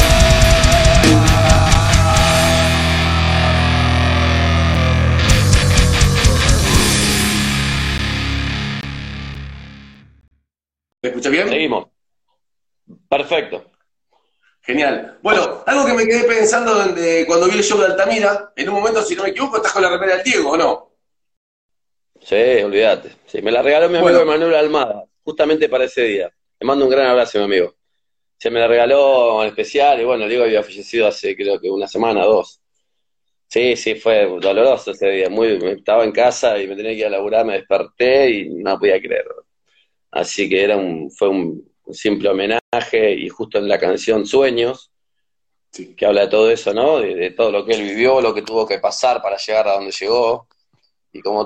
¿Me escuchas bien? Seguimos. Perfecto. Genial. Bueno, algo que me quedé pensando cuando vi el show de Altamira, en un momento, si no me equivoco, estás con la remera del Diego, ¿o no? Sí, olvídate. Sí, me la regaló mi amigo Bueno. Emanuel Almada, justamente para ese día. Le mando un gran abrazo, mi amigo. Se me la regaló en especial y bueno, Diego había fallecido hace creo que una semana, 2. Sí, sí, fue doloroso ese día. Estaba en casa y me tenía que ir a laburar, me desperté y no podía creerlo. Así que fue un simple homenaje y justo en la canción Sueños, Sí. que habla de todo eso, ¿no? De todo lo que él vivió, lo que tuvo que pasar para llegar a donde llegó. Y como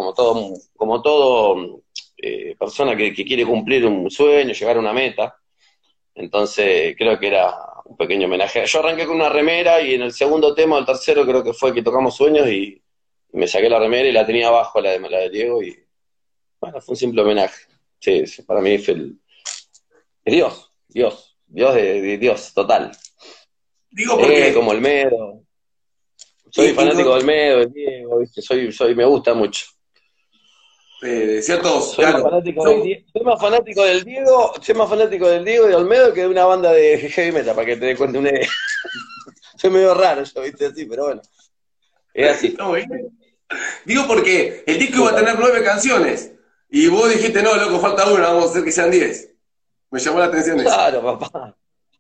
todo persona que quiere cumplir un sueño, llegar a una meta, entonces creo que era un pequeño homenaje. Yo arranqué con una remera y en el segundo tema, o el tercero creo que fue que tocamos Sueños y me saqué la remera y la tenía abajo, la de Diego, y bueno, fue un simple homenaje. Sí, sí, para mí fue es Dios de Dios, total. Digo porque... Como Olmedo. Soy fanático de Olmedo, de Diego, ¿viste? Me gusta mucho. ciertos, Soy claro. más fanático del Diego, y de Olmedo que de una banda de heavy metal, para que te dé cuenta una idea. Soy medio raro, yo, viste, así, pero bueno. Es así. No, digo porque el disco iba a tener 9 canciones y vos dijiste, no, loco, falta una, vamos a hacer que sean 10. Me llamó la atención eso. Claro, papá.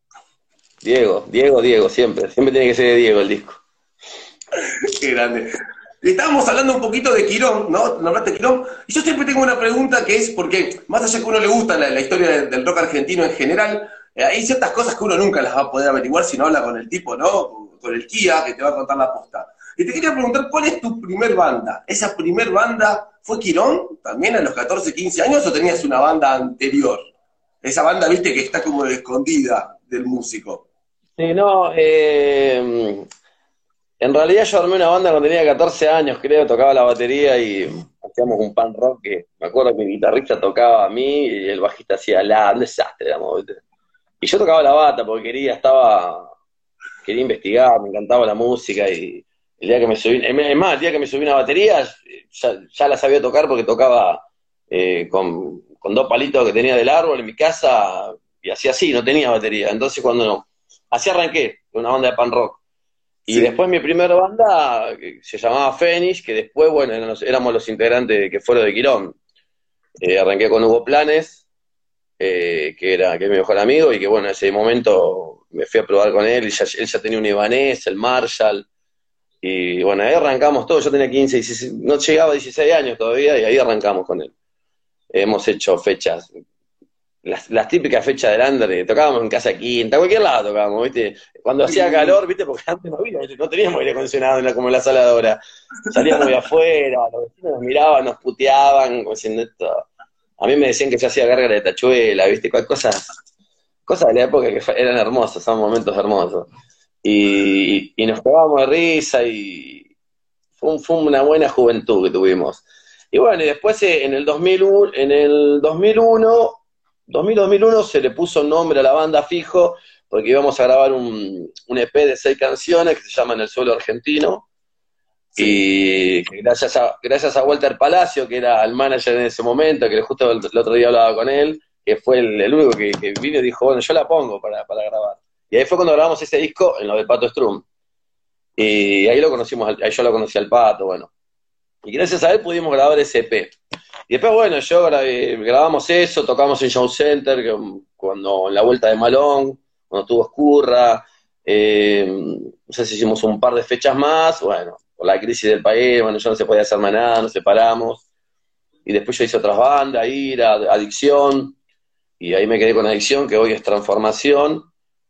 Diego, siempre tiene que ser de Diego el disco. Qué grande. Estábamos hablando un poquito de Quirón, ¿no? Nombraste Quirón. Y yo siempre tengo una pregunta que es, porque más allá que a uno le gusta la historia del rock argentino en general, hay ciertas cosas que uno nunca las va a poder averiguar si no habla con el tipo, ¿no? Con el Kia, que te va a contar la posta. Y te quería preguntar, ¿cuál es tu primer banda? ¿Esa primer banda fue Quirón, también a los 14, 15 años, o tenías una banda anterior? Esa banda, viste, que está como escondida del músico. Sí, no, en realidad yo armé una banda cuando tenía 14 años, creo, tocaba la batería y hacíamos un punk rock que me acuerdo que mi guitarrista tocaba a mí y el bajista hacía un desastre, éramos, ¿viste? Y yo tocaba la bata porque quería investigar, me encantaba la música y el día que me subí, es más, el día que me subí una batería ya la sabía tocar porque tocaba con 2 palitos que tenía del árbol en mi casa y hacía así, no tenía batería. Entonces así arranqué, una banda de punk rock. Y después mi primera banda, que se llamaba Fénix, que después, bueno, éramos los integrantes que fueron de Quirón. Arranqué con Hugo Planes, que es mi mejor amigo, y que bueno, en ese momento me fui a probar con él, y él ya tenía un Ibanez, el Marshall, y bueno, ahí arrancamos todo, yo tenía 15, 16, no llegaba a 16 años todavía, y ahí arrancamos con él. Hemos hecho fechas, las típicas fechas del under, tocábamos en Casa Quinta, a cualquier lado tocábamos, ¿viste? Cuando hacía calor, ¿viste? Porque antes no teníamos aire acondicionado como en la sala de ahora. Salíamos de afuera, los vecinos nos miraban, nos puteaban, como diciendo esto. A mí me decían que yo hacía gárgara de tachuela, ¿viste? Cosas de la época que eran hermosas, son momentos hermosos. Y nos pegábamos de risa y fue una buena juventud que tuvimos. Y bueno, y después en el 2001 se le puso nombre a la banda fijo porque íbamos a grabar un EP de 6 canciones que se llama En el suelo argentino. Sí. Y gracias a Walter Palacio, que era el manager en ese momento, que justo el otro día hablaba con él, que fue el único que vino y dijo, bueno, yo la pongo para grabar. Y ahí fue cuando grabamos ese disco en lo de Pato Strum. Y ahí yo lo conocí al Pato, bueno. Y gracias a él pudimos grabar ese EP. Y después, bueno, grabamos eso, tocamos en Show Center, cuando en la vuelta de Malón, cuando estuvo Escurra, no sé si hicimos un par de fechas más, bueno, por la crisis del país, bueno, ya no se podía hacer más nada, nos separamos, y después yo hice otras bandas, Ira, Adicción, y ahí me quedé con Adicción, que hoy es Transformación.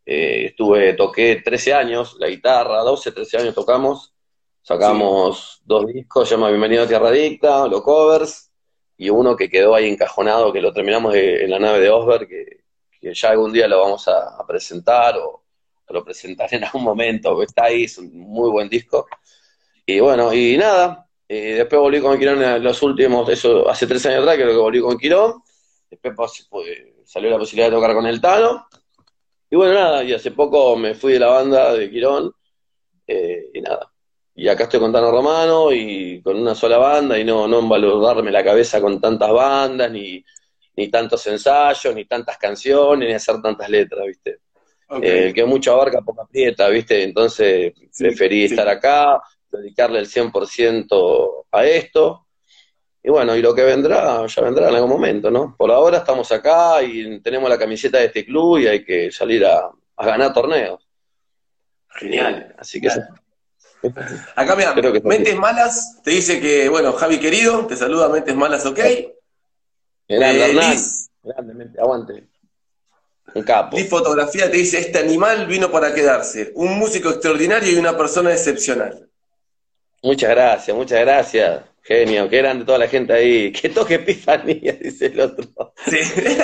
Toqué 13 años la guitarra, 12, 13 años tocamos, Sí. sacamos 2 discos, se llama Bienvenido a Tierra Adicta, los covers, y uno que quedó ahí encajonado, que lo terminamos en la nave de Osberg, que ya algún día lo vamos a presentar, o lo presentaré en algún momento, está ahí, es un muy buen disco. Y bueno, y nada, después volví con Quirón en los últimos, eso hace 3 años atrás creo que volví con Quirón, después salió la posibilidad de tocar con el Tano, y bueno, nada, y hace poco me fui de la banda de Quirón, y nada. Y acá estoy con Tano Romano y con una sola banda y no envaludarme la cabeza con tantas bandas, ni tantos ensayos, ni tantas canciones, ni hacer tantas letras, ¿viste? Ok, El que mucho abarca, poco aprieta, ¿viste? Entonces sí, preferí estar sí. acá, dedicarle el 100% a esto. Y bueno, y lo que vendrá, ya vendrá en algún momento, ¿no? Por ahora estamos acá y tenemos la camiseta de este club y hay que salir a ganar torneos. Genial, Así que genial. es así. Acá, Creo mira, que es así. Mentes Malas te dice que, bueno, Javi querido, te saluda Mentes Malas, ok. Grande, Hernán. Liz, Grandemente, aguante. Un capo. Liz Fotografía te dice, este animal vino para quedarse, un músico extraordinario y una persona excepcional. Muchas gracias, muchas gracias. Genio, qué grande toda la gente ahí. Que toque Epifanía, dice el otro. Sí.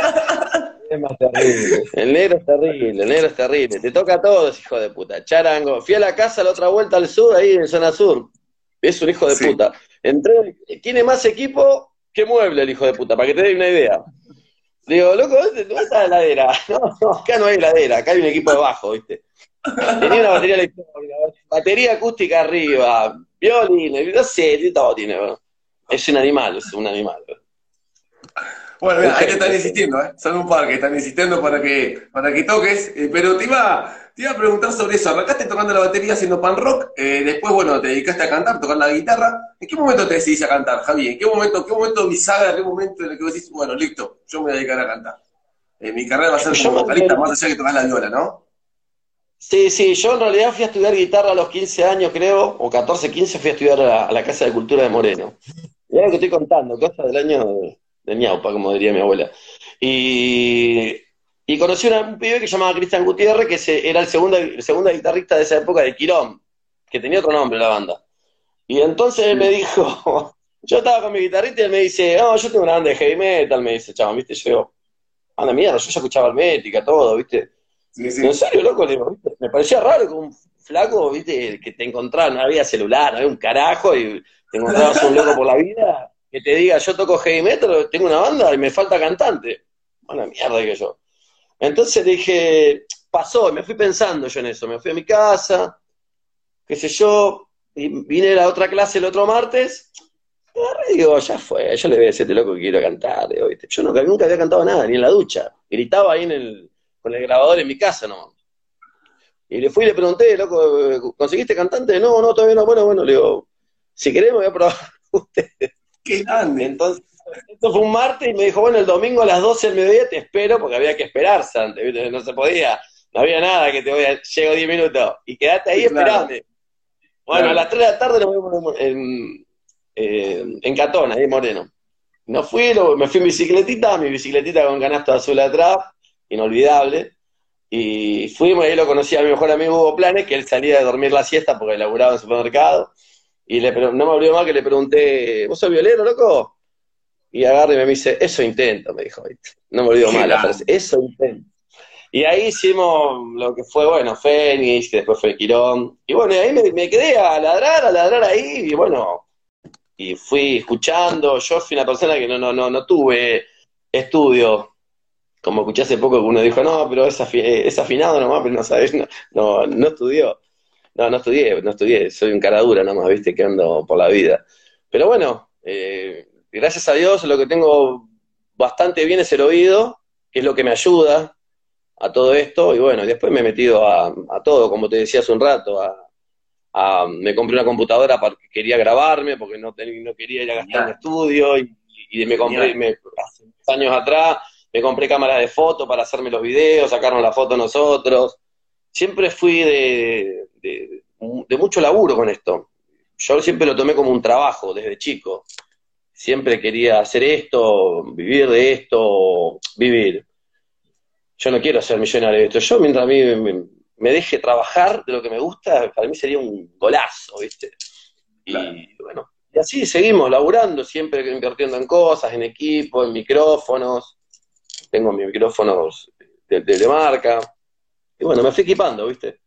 Es más terrible. El negro es terrible, el negro es terrible. Te toca a todos, hijo de puta. Charango. Fui a la casa la otra vuelta al sur, ahí en zona sur. Es un hijo de Sí. puta. Entré, tiene más equipo que mueble el hijo de puta, para que te dé una idea. Digo, loco, ¿dónde está la heladera? No, no, acá no hay heladera, acá hay un equipo de bajo, ¿viste? Tenía una batería electrónica, batería acústica arriba, violín, no sé, de todo tiene, bro. Es un animal, es un animal, bro. Bueno, Un mira, ahí te están genio, un genio. insistiendo, ¿eh? Son un par que están insistiendo para que toques, pero te iba a preguntar sobre eso. Arrancaste tocando la batería haciendo pan rock, después, bueno, te dedicaste a cantar, tocar la guitarra. ¿En qué momento te decidís a cantar, Javi? Qué momento bisagra, qué momento en el que vos decís, bueno, listo, yo me voy a dedicar a cantar? Mi carrera va a ser Yo como vocalista, más me- allá que tocas la viola, ¿no? sí, sí, yo en realidad fui a estudiar guitarra a los 15 años, creo, o 14, 15, fui a estudiar a la Casa de Cultura de Moreno. Y lo que estoy contando, cosas del año de ñaupa, como diría mi abuela. Y, y conocí un pibe que se llamaba Cristian Gutiérrez, que era el segundo guitarrista de esa época de Quirón, que tenía otro nombre la banda. Y entonces él me Sí, dijo, yo estaba con mi guitarrista y él me dice, no, yo tengo una banda de heavy metal, me dice, chaval, viste, yo digo, anda mierda, yo ya escuchaba Hermética, todo, viste. sí, En sí. serio, loco, le digo, ¿viste? Me parecía raro que un flaco, viste, que te encontraba, no había celular, no había un carajo, y te encontrabas un loco por la vida, que te diga, yo toco heavy metal, tengo una banda y me falta cantante. Una mierda que yo. Entonces dije, pasó, me fui pensando yo en eso, me fui a mi casa, qué sé yo, y vine a la otra clase el otro martes, y agarré y digo, ya fue, yo le voy a decir a este loco que quiero cantar, digo, ¿viste? Yo nunca había cantado nada, ni en la ducha, gritaba ahí con el grabador en mi casa, ¿no? Y le fui y le pregunté, loco, ¿conseguiste cantante? No, no, todavía no. Bueno, le digo, si querés me voy a probar usted. Qué grande. Entonces, esto fue un martes y me dijo, bueno, el domingo a las 12 del mediodía te espero, porque había que esperarse antes, ¿viste? No se podía, no había nada que llego 10 minutos. Y quedate ahí, Sí, claro, esperame. Bueno, a las claro. 3 de la tarde nos vemos en Catón, ahí en Moreno. No fui, me fui en bicicletita, mi bicicletita con canasto azul atrás, inolvidable. Y fuimos, y ahí lo conocí a mi mejor amigo Hugo Planes, que él salía de dormir la siesta porque laburaba en el supermercado. Y no me olvido más que le pregunté, ¿vos sos violero, loco? Y agarra y me dice, eso intento, me dijo. ¿Viste? No me olvido Qué más la frase, grande. eso intento. Y ahí hicimos lo que fue, bueno, Fénix, que después fue Quirón. Y bueno, y ahí me quedé a ladrar ahí, y bueno, y fui escuchando. Yo fui una persona que no tuve estudio, como escuché hace poco que uno dijo, no, pero es afinado nomás, pero no sabes, no estudió. No estudié, soy un cara dura nomás, viste, que ando por la vida. Pero bueno, gracias a Dios lo que tengo bastante bien es el oído, que es lo que me ayuda a todo esto, y bueno, y después me he metido a todo, como te decía hace un rato, me compré una computadora porque quería grabarme, porque no quería ir a gastar un Genial. estudio, y me compré, hace años atrás, me compré cámaras de foto para hacerme los videos, sacarnos la foto nosotros. Siempre fui de mucho laburo con esto. Yo siempre lo tomé como un trabajo desde chico. Siempre quería hacer esto, vivir de esto, vivir. Yo no quiero ser millonario de esto. Yo, mientras a mí me deje trabajar de lo que me gusta, para mí sería un golazo, ¿viste? Claro. Y bueno, y así seguimos laburando, siempre invirtiendo en cosas, en equipo, en micrófonos. Tengo mis micrófonos de marca. Y bueno, me fui equipando, ¿viste?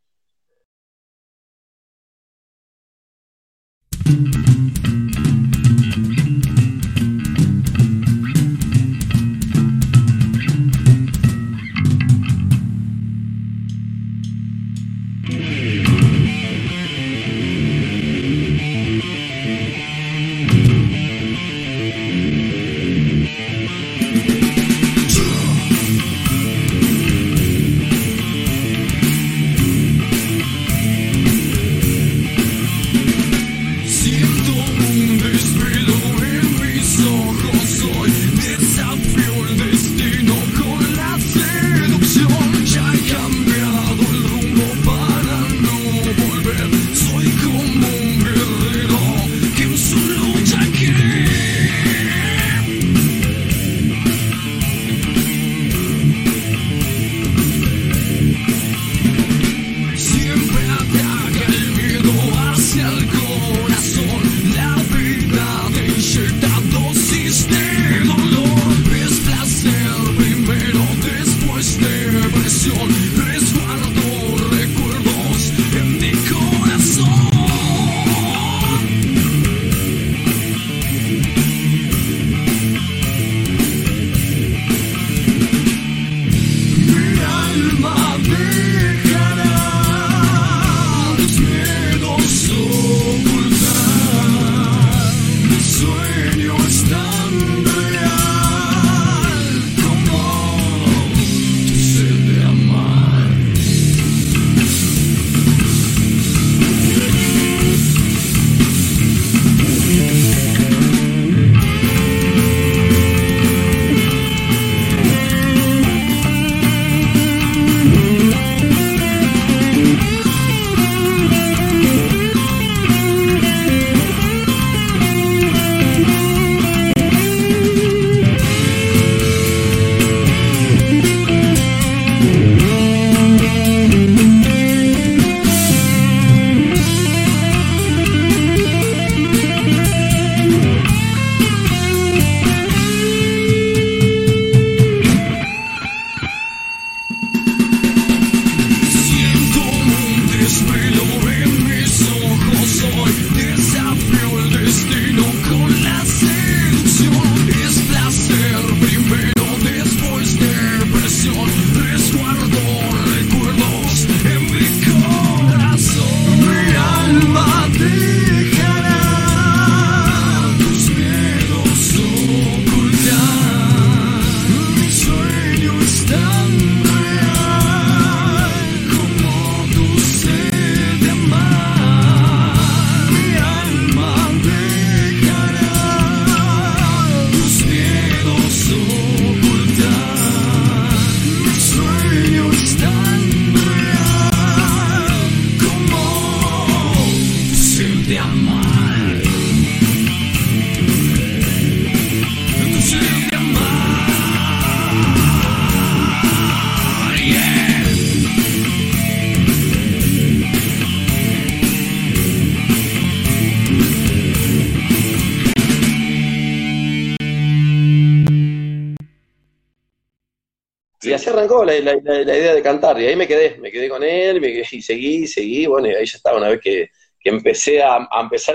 Y así arrancó la idea de cantar, y ahí me quedé con él, y seguí, bueno, y ahí ya estaba, una vez que empecé a empezar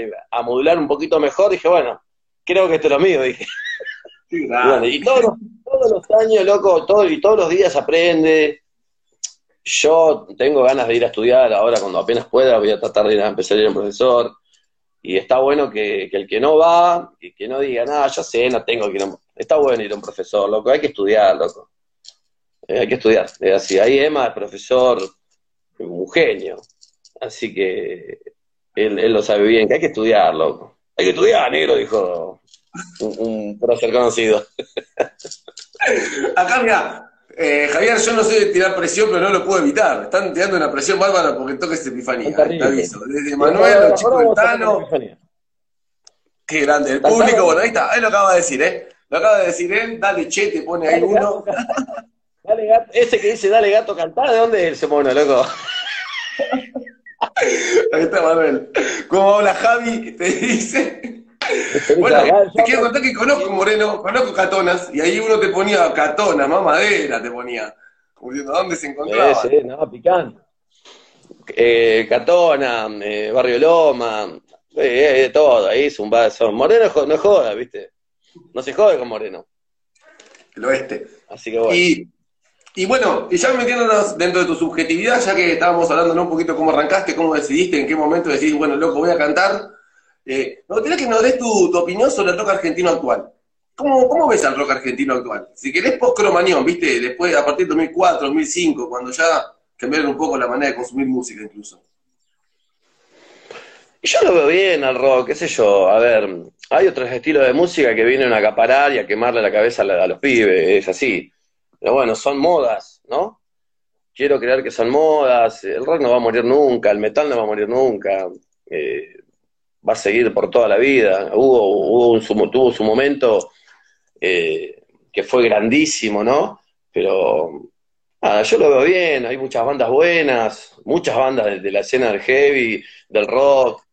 a modular un poquito mejor, dije, bueno, creo que esto es lo mío, dije. Sí, Y, bueno, y todos los años, loco, y todos los días aprende. Yo tengo ganas de ir a estudiar ahora, cuando apenas pueda, voy a tratar de empezar a ir a un profesor, y está bueno que el que no va, y que no diga, nada, yo sé, no tengo que ir está bueno ir a un profesor, loco, hay que estudiar, loco. Hay que estudiar, es así. Ahí Emma, el profesor, un genio. Así que él lo sabe bien, que hay que estudiar, loco. Hay que estudiar, negro, dijo. un prócer conocido. Acá, mira, Javier, yo no soy de tirar presión, pero no lo puedo evitar. Están tirando una presión bárbara porque toques Epifanía, Tan te terrible. aviso. Desde Y Manuel, los chicos ahora del vamos a tocar Tano, Epifanía. qué grande. El Cantalo, público, bueno, ahí está, ahí lo acaba de decir, ¿eh? Lo acaba de decir él, dale che, te pone ahí dale gato, uno. dale gato. Ese que dice dale gato, cantá, ¿de dónde es ese mono, loco? Ahí está Manuel. ¿Cómo habla Javi? Te dice. Bueno, te quiero contar que conozco Moreno, conozco Catonas, y ahí uno te ponía Catonas, más madera te ponía. Como diciendo, ¿dónde se encontraban? Sí, no, picante. Catona, Barrio Loma, de todo, ahí es un vaso. Moreno no joda, ¿viste? No se jode con Moreno. El oeste. Así que bueno. Y bueno, y ya metiéndonos dentro de tu subjetividad, ya que estábamos hablando, ¿no?, un poquito cómo arrancaste, cómo decidiste, en qué momento decidís, bueno, loco, voy a cantar. Me gustaría que nos des tu opinión sobre el rock argentino actual. ¿Cómo ves al rock argentino actual? Si querés post-Cromañón, ¿viste? Después, a partir de 2004, 2005, cuando ya cambiaron un poco la manera de consumir música incluso. Y yo lo veo bien al rock, qué sé yo, a ver, hay otros estilos de música que vienen a acaparar y a quemarle la cabeza a los pibes, es así. Pero bueno, son modas, ¿no? Quiero creer que son modas, el rock no va a morir nunca, el metal no va a morir nunca, va a seguir por toda la vida. Tuvo su momento que fue grandísimo, ¿no? Pero nada, yo lo veo bien, hay muchas bandas buenas, muchas bandas de la escena del heavy, del rock,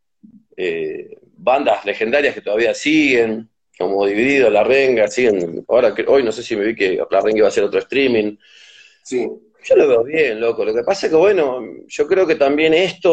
bandas legendarias que todavía siguen, como Dividido, La Renga, siguen. Ahora, hoy no sé si me vi que La Renga iba a hacer otro streaming. Sí. Yo lo veo bien, loco. Lo que pasa es que, bueno, yo creo que también esto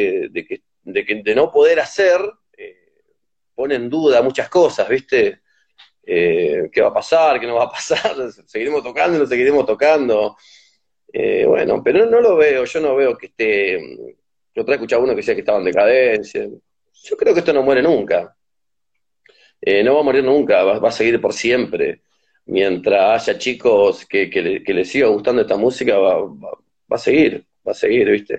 de no poder hacer pone en duda muchas cosas, ¿viste? ¿Qué va a pasar? ¿Qué no va a pasar? ¿Seguiremos tocando? ¿No seguiremos tocando? Bueno, pero no lo veo, yo no veo que esté. Yo otra vez escuchaba uno que decía que estaba en decadencia. Yo creo que esto no muere nunca. No va a morir nunca, va a seguir por siempre. Mientras haya chicos que les siga gustando esta música, va a seguir, ¿viste?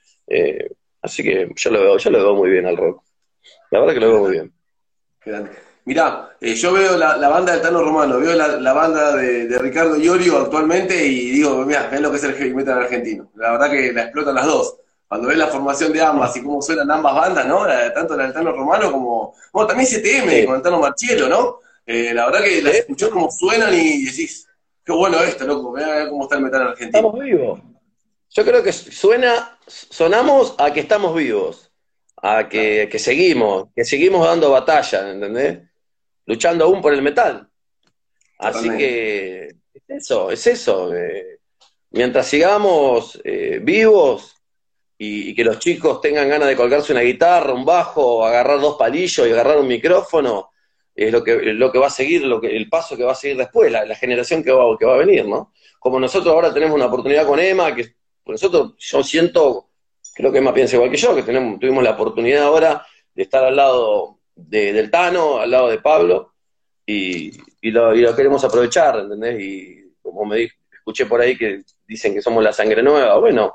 Así que yo lo veo muy bien al rock. La verdad que lo veo muy bien. Mirá, yo veo la banda de Tano Romano, veo la banda de Ricardo Iorio actualmente y digo, mirá, es lo que es el heavy metal argentino. La verdad que la explotan las dos. Cuando ves la formación de ambas y cómo suenan ambas bandas, ¿no? Tanto la del Tano Romano como... Bueno, también CTM Sí. con el Tano Marchielo, ¿no? La verdad que las ¿Sí? escuchás como suenan y decís, qué bueno esto, loco, mirá cómo está el metal argentino. Estamos vivos. Yo creo que sonamos a que estamos vivos, a que seguimos dando batalla, ¿entendés? Luchando aún por el metal. Así Totalmente. que es eso. Mientras sigamos vivos y que los chicos tengan ganas de colgarse una guitarra, un bajo, agarrar dos palillos y agarrar un micrófono, es lo que va a seguir, el paso que va a seguir después, la generación que va a venir, ¿no? Como nosotros ahora tenemos una oportunidad con Emma, que nosotros, yo siento, creo que Emma piensa igual que yo, que tuvimos la oportunidad ahora de estar al lado del Tano, al lado de Pablo, y lo queremos aprovechar, ¿entendés? Y como escuché por ahí que dicen que somos la sangre nueva, bueno,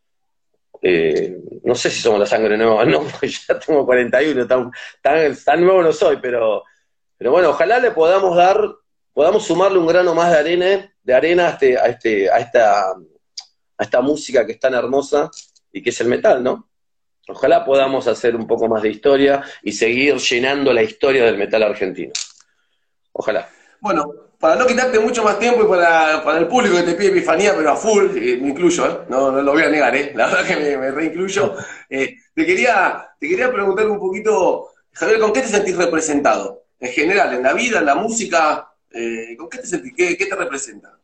no sé si somos la sangre nueva, no, porque ya tengo 41, tan nuevo no soy, pero bueno, ojalá le podamos sumarle un grano más de arena a esta música que es tan hermosa y que es el metal, ¿no? Ojalá podamos hacer un poco más de historia y seguir llenando la historia del metal argentino. Ojalá. Bueno, para no quitarte mucho más tiempo y para el público que te pide Epifanía, pero a full, me incluyo, no lo voy a negar, la verdad que me reincluyo. Te quería preguntar un poquito, Javier, ¿con qué te sentís representado? En general, en la vida, en la música, ¿con qué te sentís? ¿Qué te representa?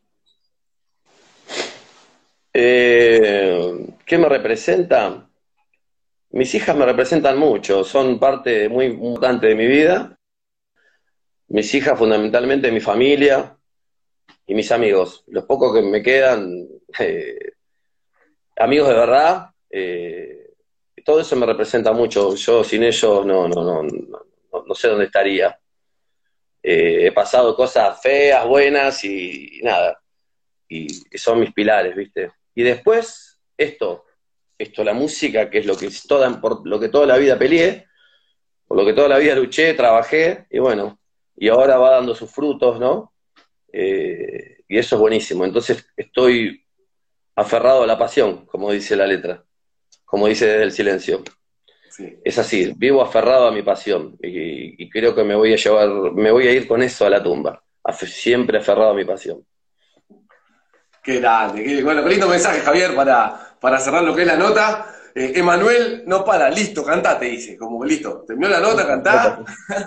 ¿Qué me representa? Mis hijas me representan mucho, son parte muy importante de mi vida. Mis hijas fundamentalmente, mi familia y mis amigos. Los pocos que me quedan, amigos de verdad, todo eso me representa mucho. Yo sin ellos no sé dónde estaría. He pasado cosas feas, buenas y nada. Y son mis pilares, ¿viste? Y después, esto, la música, que es por lo que toda la vida peleé, por lo que toda la vida luché, trabajé, y bueno, y ahora va dando sus frutos, ¿no? Y eso es buenísimo. Entonces estoy aferrado a la pasión, como dice la letra, como dice Desde el Silencio. Sí. Es así, vivo aferrado a mi pasión y creo que me voy a ir con eso a la tumba, siempre aferrado a mi pasión. Qué grande, bueno, qué lindo mensaje, Javier, para cerrar lo que es la nota. Emanuel, no para, listo, cantá, te dice, como listo, terminó la nota, cantá.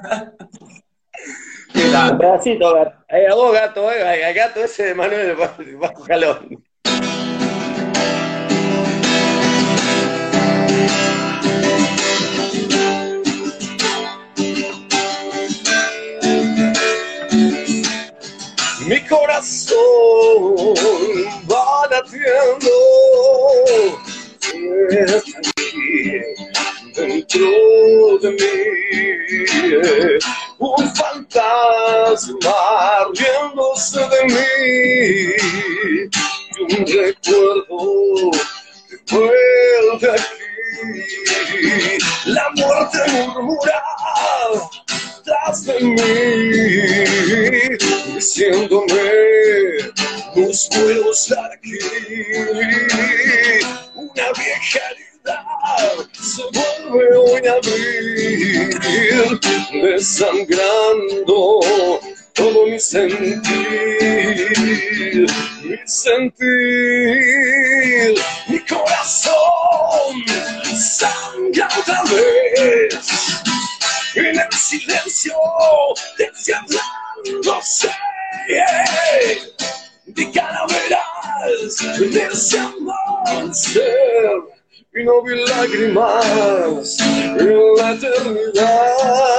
Qué Un grande. pedacito, a vos, gato, al gato ese de Manuel bajo jalón. Mi corazón va latiendo aquí dentro de mí, un fantasma riéndose de mí y un recuerdo que vuelve aquí. La muerte murmura tras de mí, diciéndome, nos vuelvo a estar aquí. Una vieja herida se vuelve hoy a abrir, desangrando todo mi sentir, mi corazón sangra otra vez. En el silencio, deshablándose de calaveras de ese amanecer, y no vi lágrimas en la eternidad.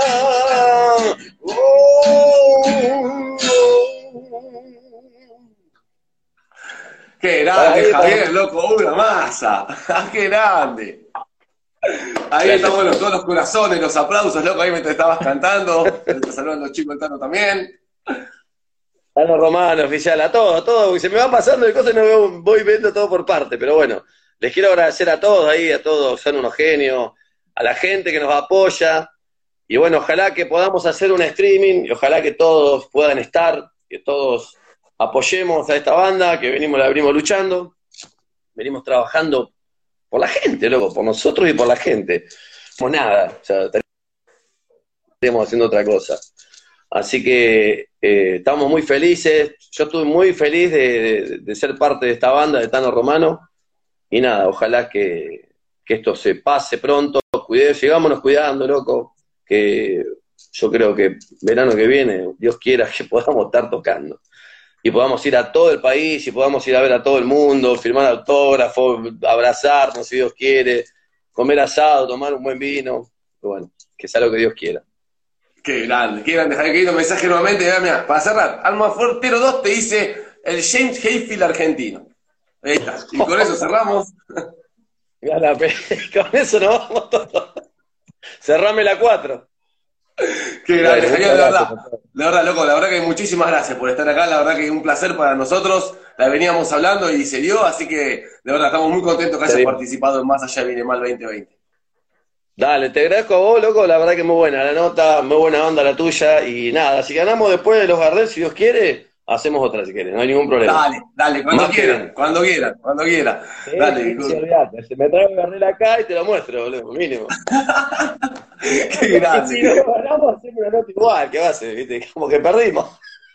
Qué grande, Javier, loco, una masa. Qué grande. Ahí estamos todos los corazones, los aplausos, loco, ahí mientras estabas cantando. Te saludando Chico Tano también. Tano Romano, oficial, a todos, porque se me van pasando de cosas y no voy viendo todo por parte, pero bueno, les quiero agradecer a todos ahí, a todos, son unos genios, a la gente que nos apoya, y bueno, ojalá que podamos hacer un streaming, y ojalá que todos puedan estar, que todos apoyemos a esta banda, que la venimos luchando, venimos trabajando por la gente, loco, por nosotros y por la gente. Como nada, o sea, estaríamos haciendo otra cosa. Así que estamos muy felices. Yo estuve muy feliz de ser parte de esta banda de Tano Romano. Y nada, ojalá que esto se pase pronto. Sigámonos cuidando, loco. Que yo creo que verano que viene, Dios quiera que podamos estar tocando. Y podamos ir a todo el país, y podamos ir a ver a todo el mundo, firmar autógrafos, abrazarnos si Dios quiere, comer asado, tomar un buen vino. Y bueno, que sea lo que Dios quiera. Qué grande, Javier, querido mensaje nuevamente. Mira, para cerrar, Almafortero 2 te dice el James Hetfield argentino. Ahí está. Y con eso cerramos. Con eso nos vamos todos. Cerrame la 4. Qué grande, Javier, de verdad, loco, la verdad que muchísimas gracias por estar acá, la verdad que es un placer para nosotros, la veníamos hablando y se dio, así que de verdad estamos muy contentos que hayas participado en Más Allá Viene Mal 2020. Dale, te agradezco a vos, loco, la verdad que muy buena la nota, muy buena onda la tuya, y nada, si ganamos después de los Gardel, si Dios quiere, hacemos otra si quieres, no hay ningún problema. Dale, cuando quieran. Sí, Dale. Sí, olvidate, se me trae el Gardel acá y te lo muestro, boludo, mínimo. Qué grande. Si no ganamos, hacemos una nota igual, ¿qué va a ser? ¿Viste? Como que perdimos.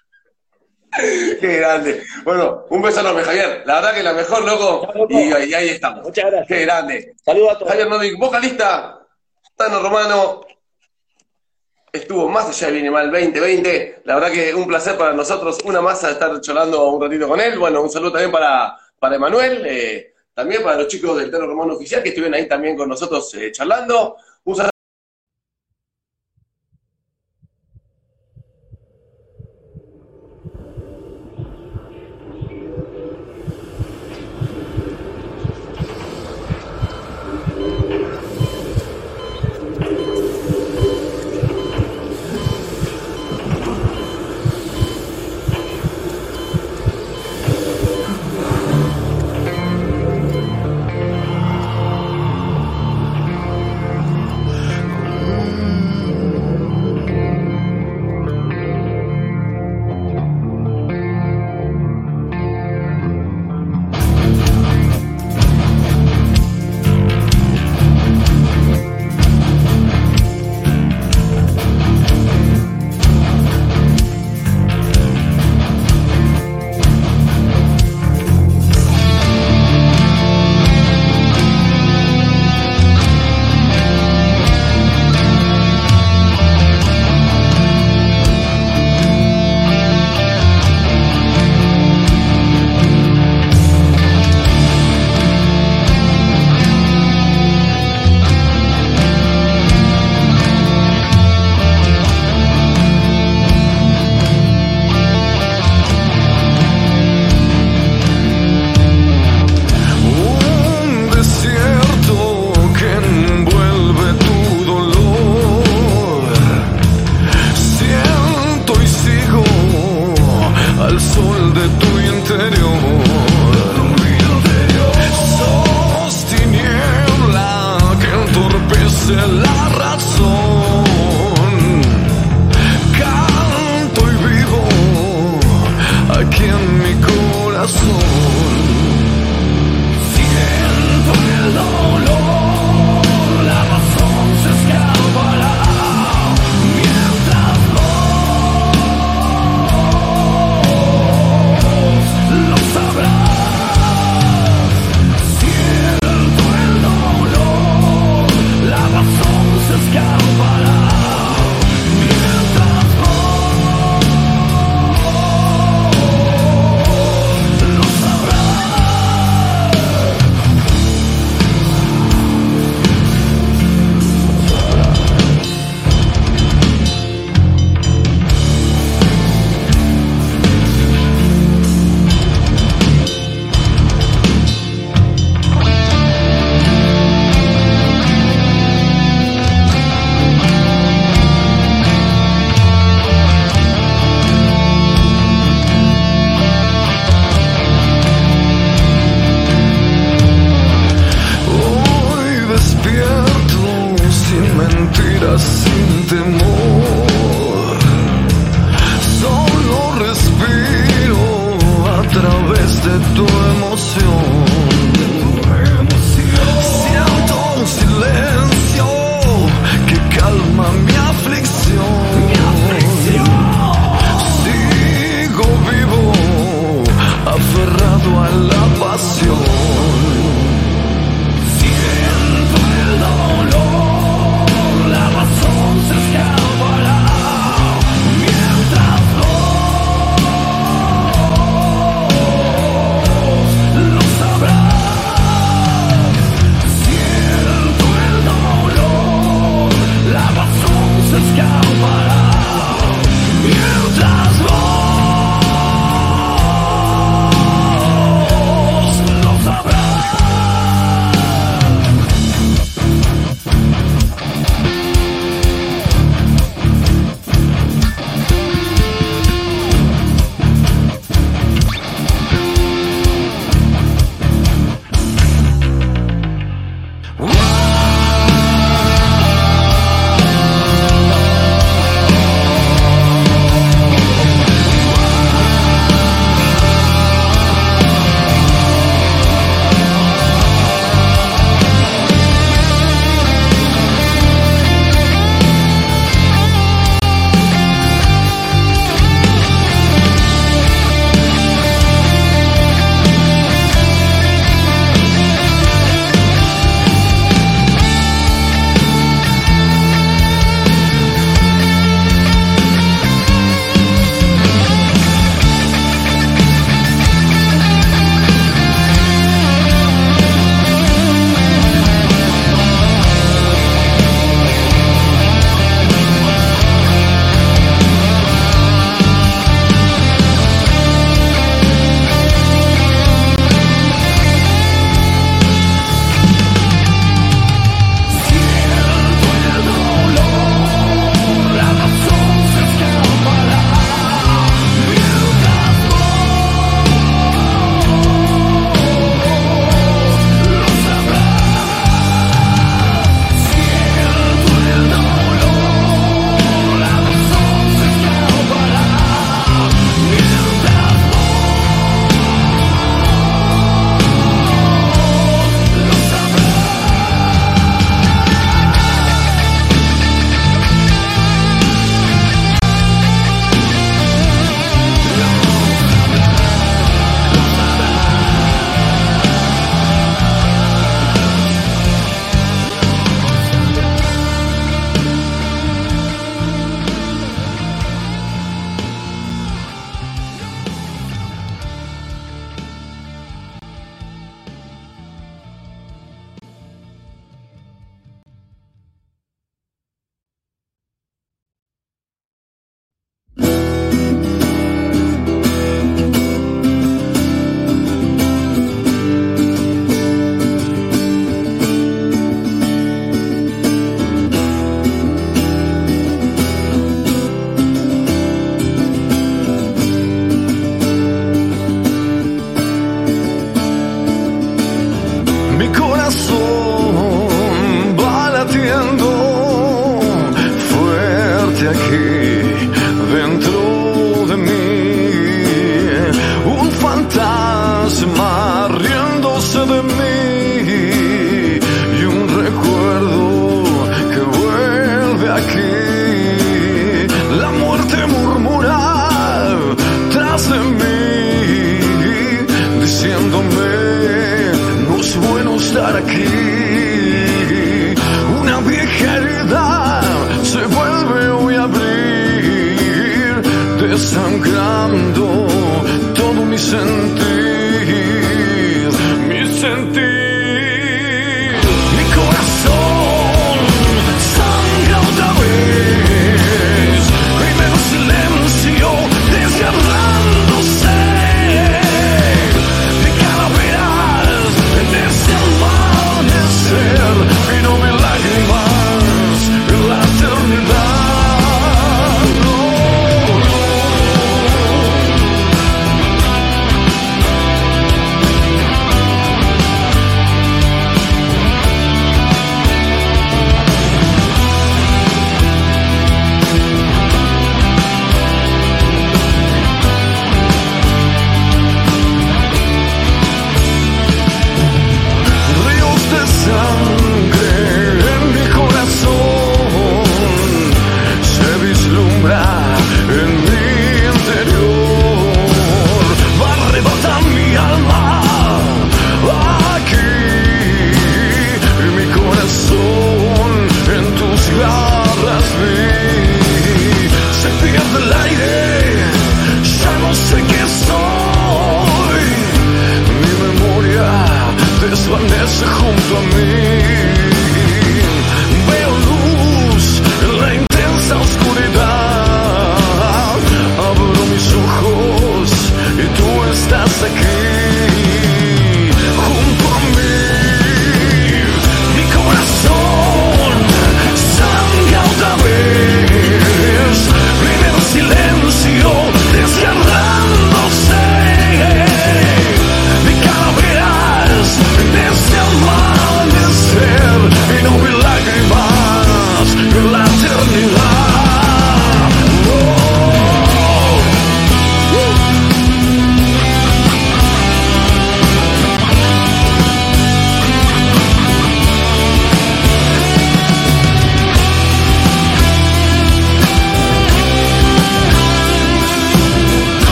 Qué grande. Bueno, un beso enorme, Javier. La verdad que la mejor, loco. Y ahí estamos. Muchas gracias. Qué grande. Saludos a todos. Javier Novick, vocalista, Tano Romano. Estuvo Más Allá de Viene Mal 2020. La verdad que un placer para nosotros. Una masa de estar charlando un ratito con él. Bueno, un saludo también para Emanuel. También para los chicos del Tano Romano Oficial que estuvieron ahí también con nosotros charlando. Un saludo. temor, solo respiro a través de tu emoción. Siento un silencio que calma mi aflicción. Sigo vivo, aferrado a la pasión. Siento el dolor, la razón se escapará mientras lo sabrán. Siento el dolor, la razón se escapará mientras lo sabrán. Sangrando todo mi sentir, mi corazón sangra otra vez, primero silencio desgarrándose, de calaveras en ese amanecer, vino mis lágrimas en la eternidad.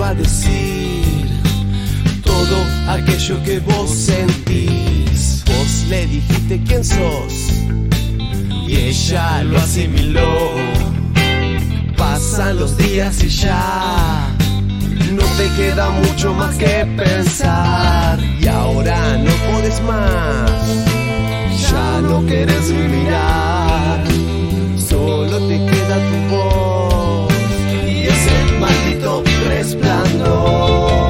a decir todo aquello que vos sentís. Vos le dijiste quién sos y ella lo asimiló. Pasan los días y ya no te queda mucho más que pensar. Y ahora no podés más, ya no querés mirar. Solo te queda tu voz y ese maldito resplandor.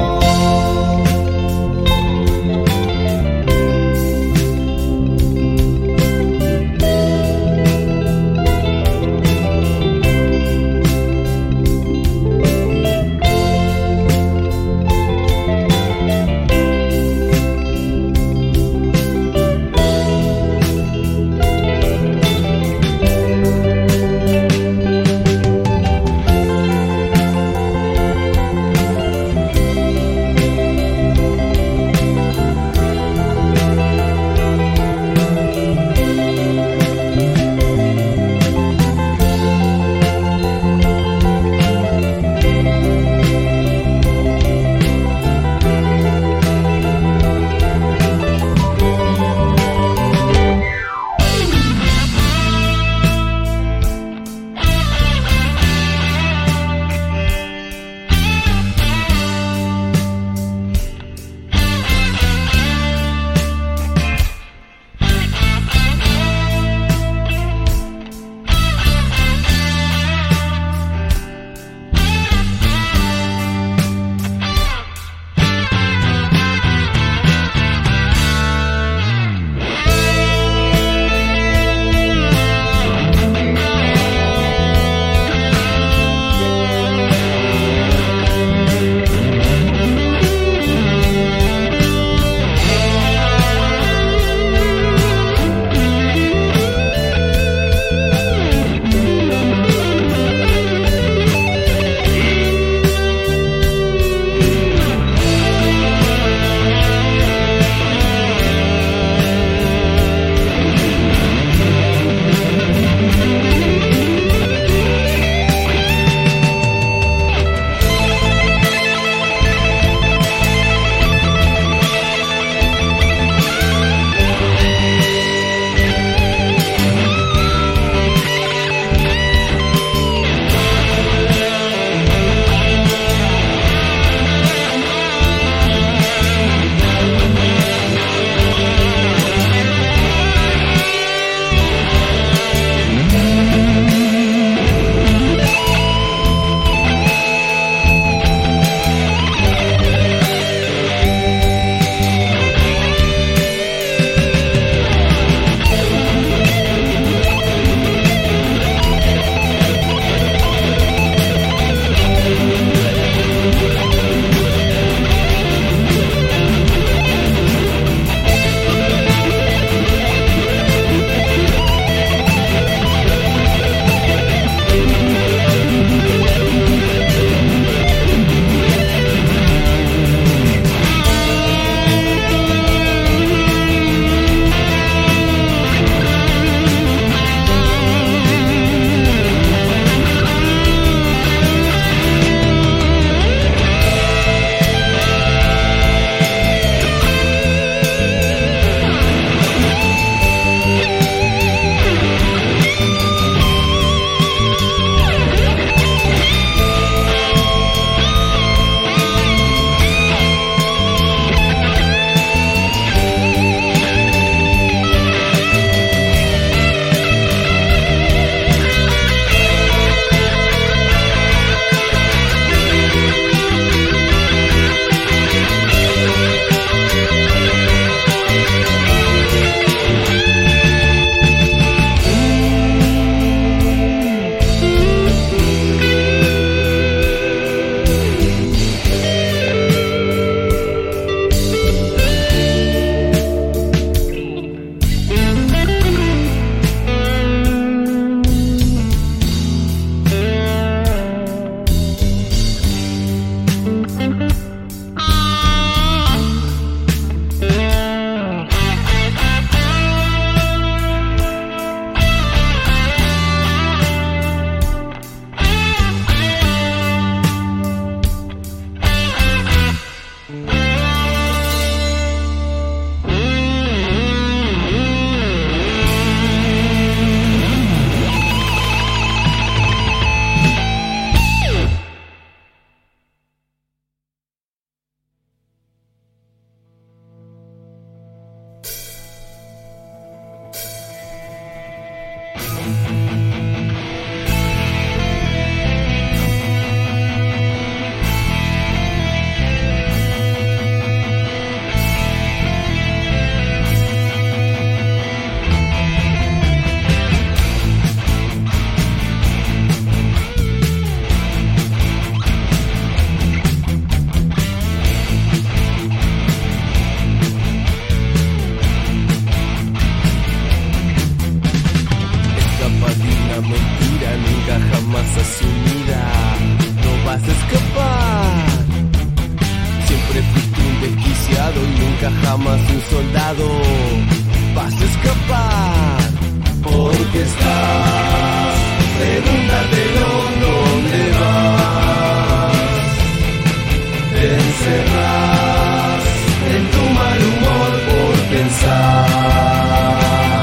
soldado, vas a escapar. Porque estás, pregúntatelo dónde vas. Te encerrás en tu mal humor por pensar.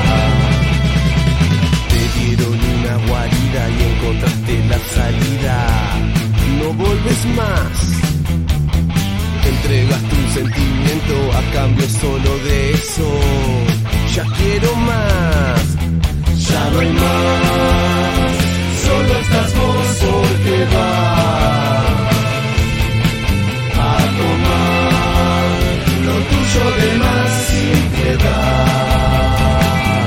Te dieron una guarida y encontraste la salida. No volves más. Entregaste un sentimiento a cambio solo de eso. Ya quiero más. Ya no hay más, solo estás vos porque vas a tomar lo tuyo de más sin piedad.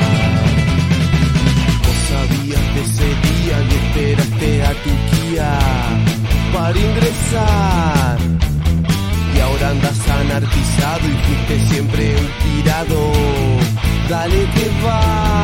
Vos sabías de ese día y esperaste a tu guía para ingresar. Y ahora andas anarquizado y fuiste siempre un tirado. Dale que va.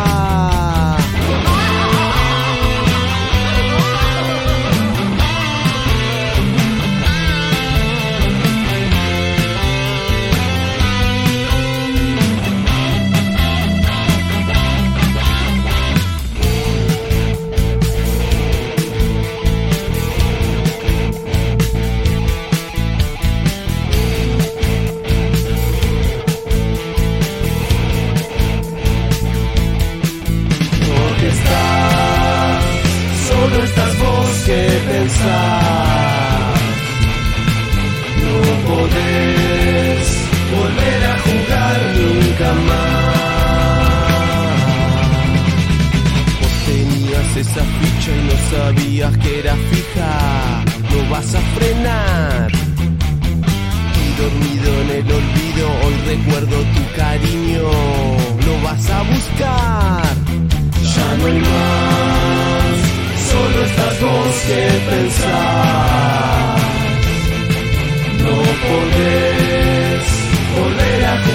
No podés volver a jugar nunca más. Vos tenías esa ficha y no sabías que era fija. No vas a frenar. Y dormido en el olvido, hoy recuerdo tu cariño. Lo vas a buscar. Ya no hay más, solo estás vos que pensar. No podés volver a jugar.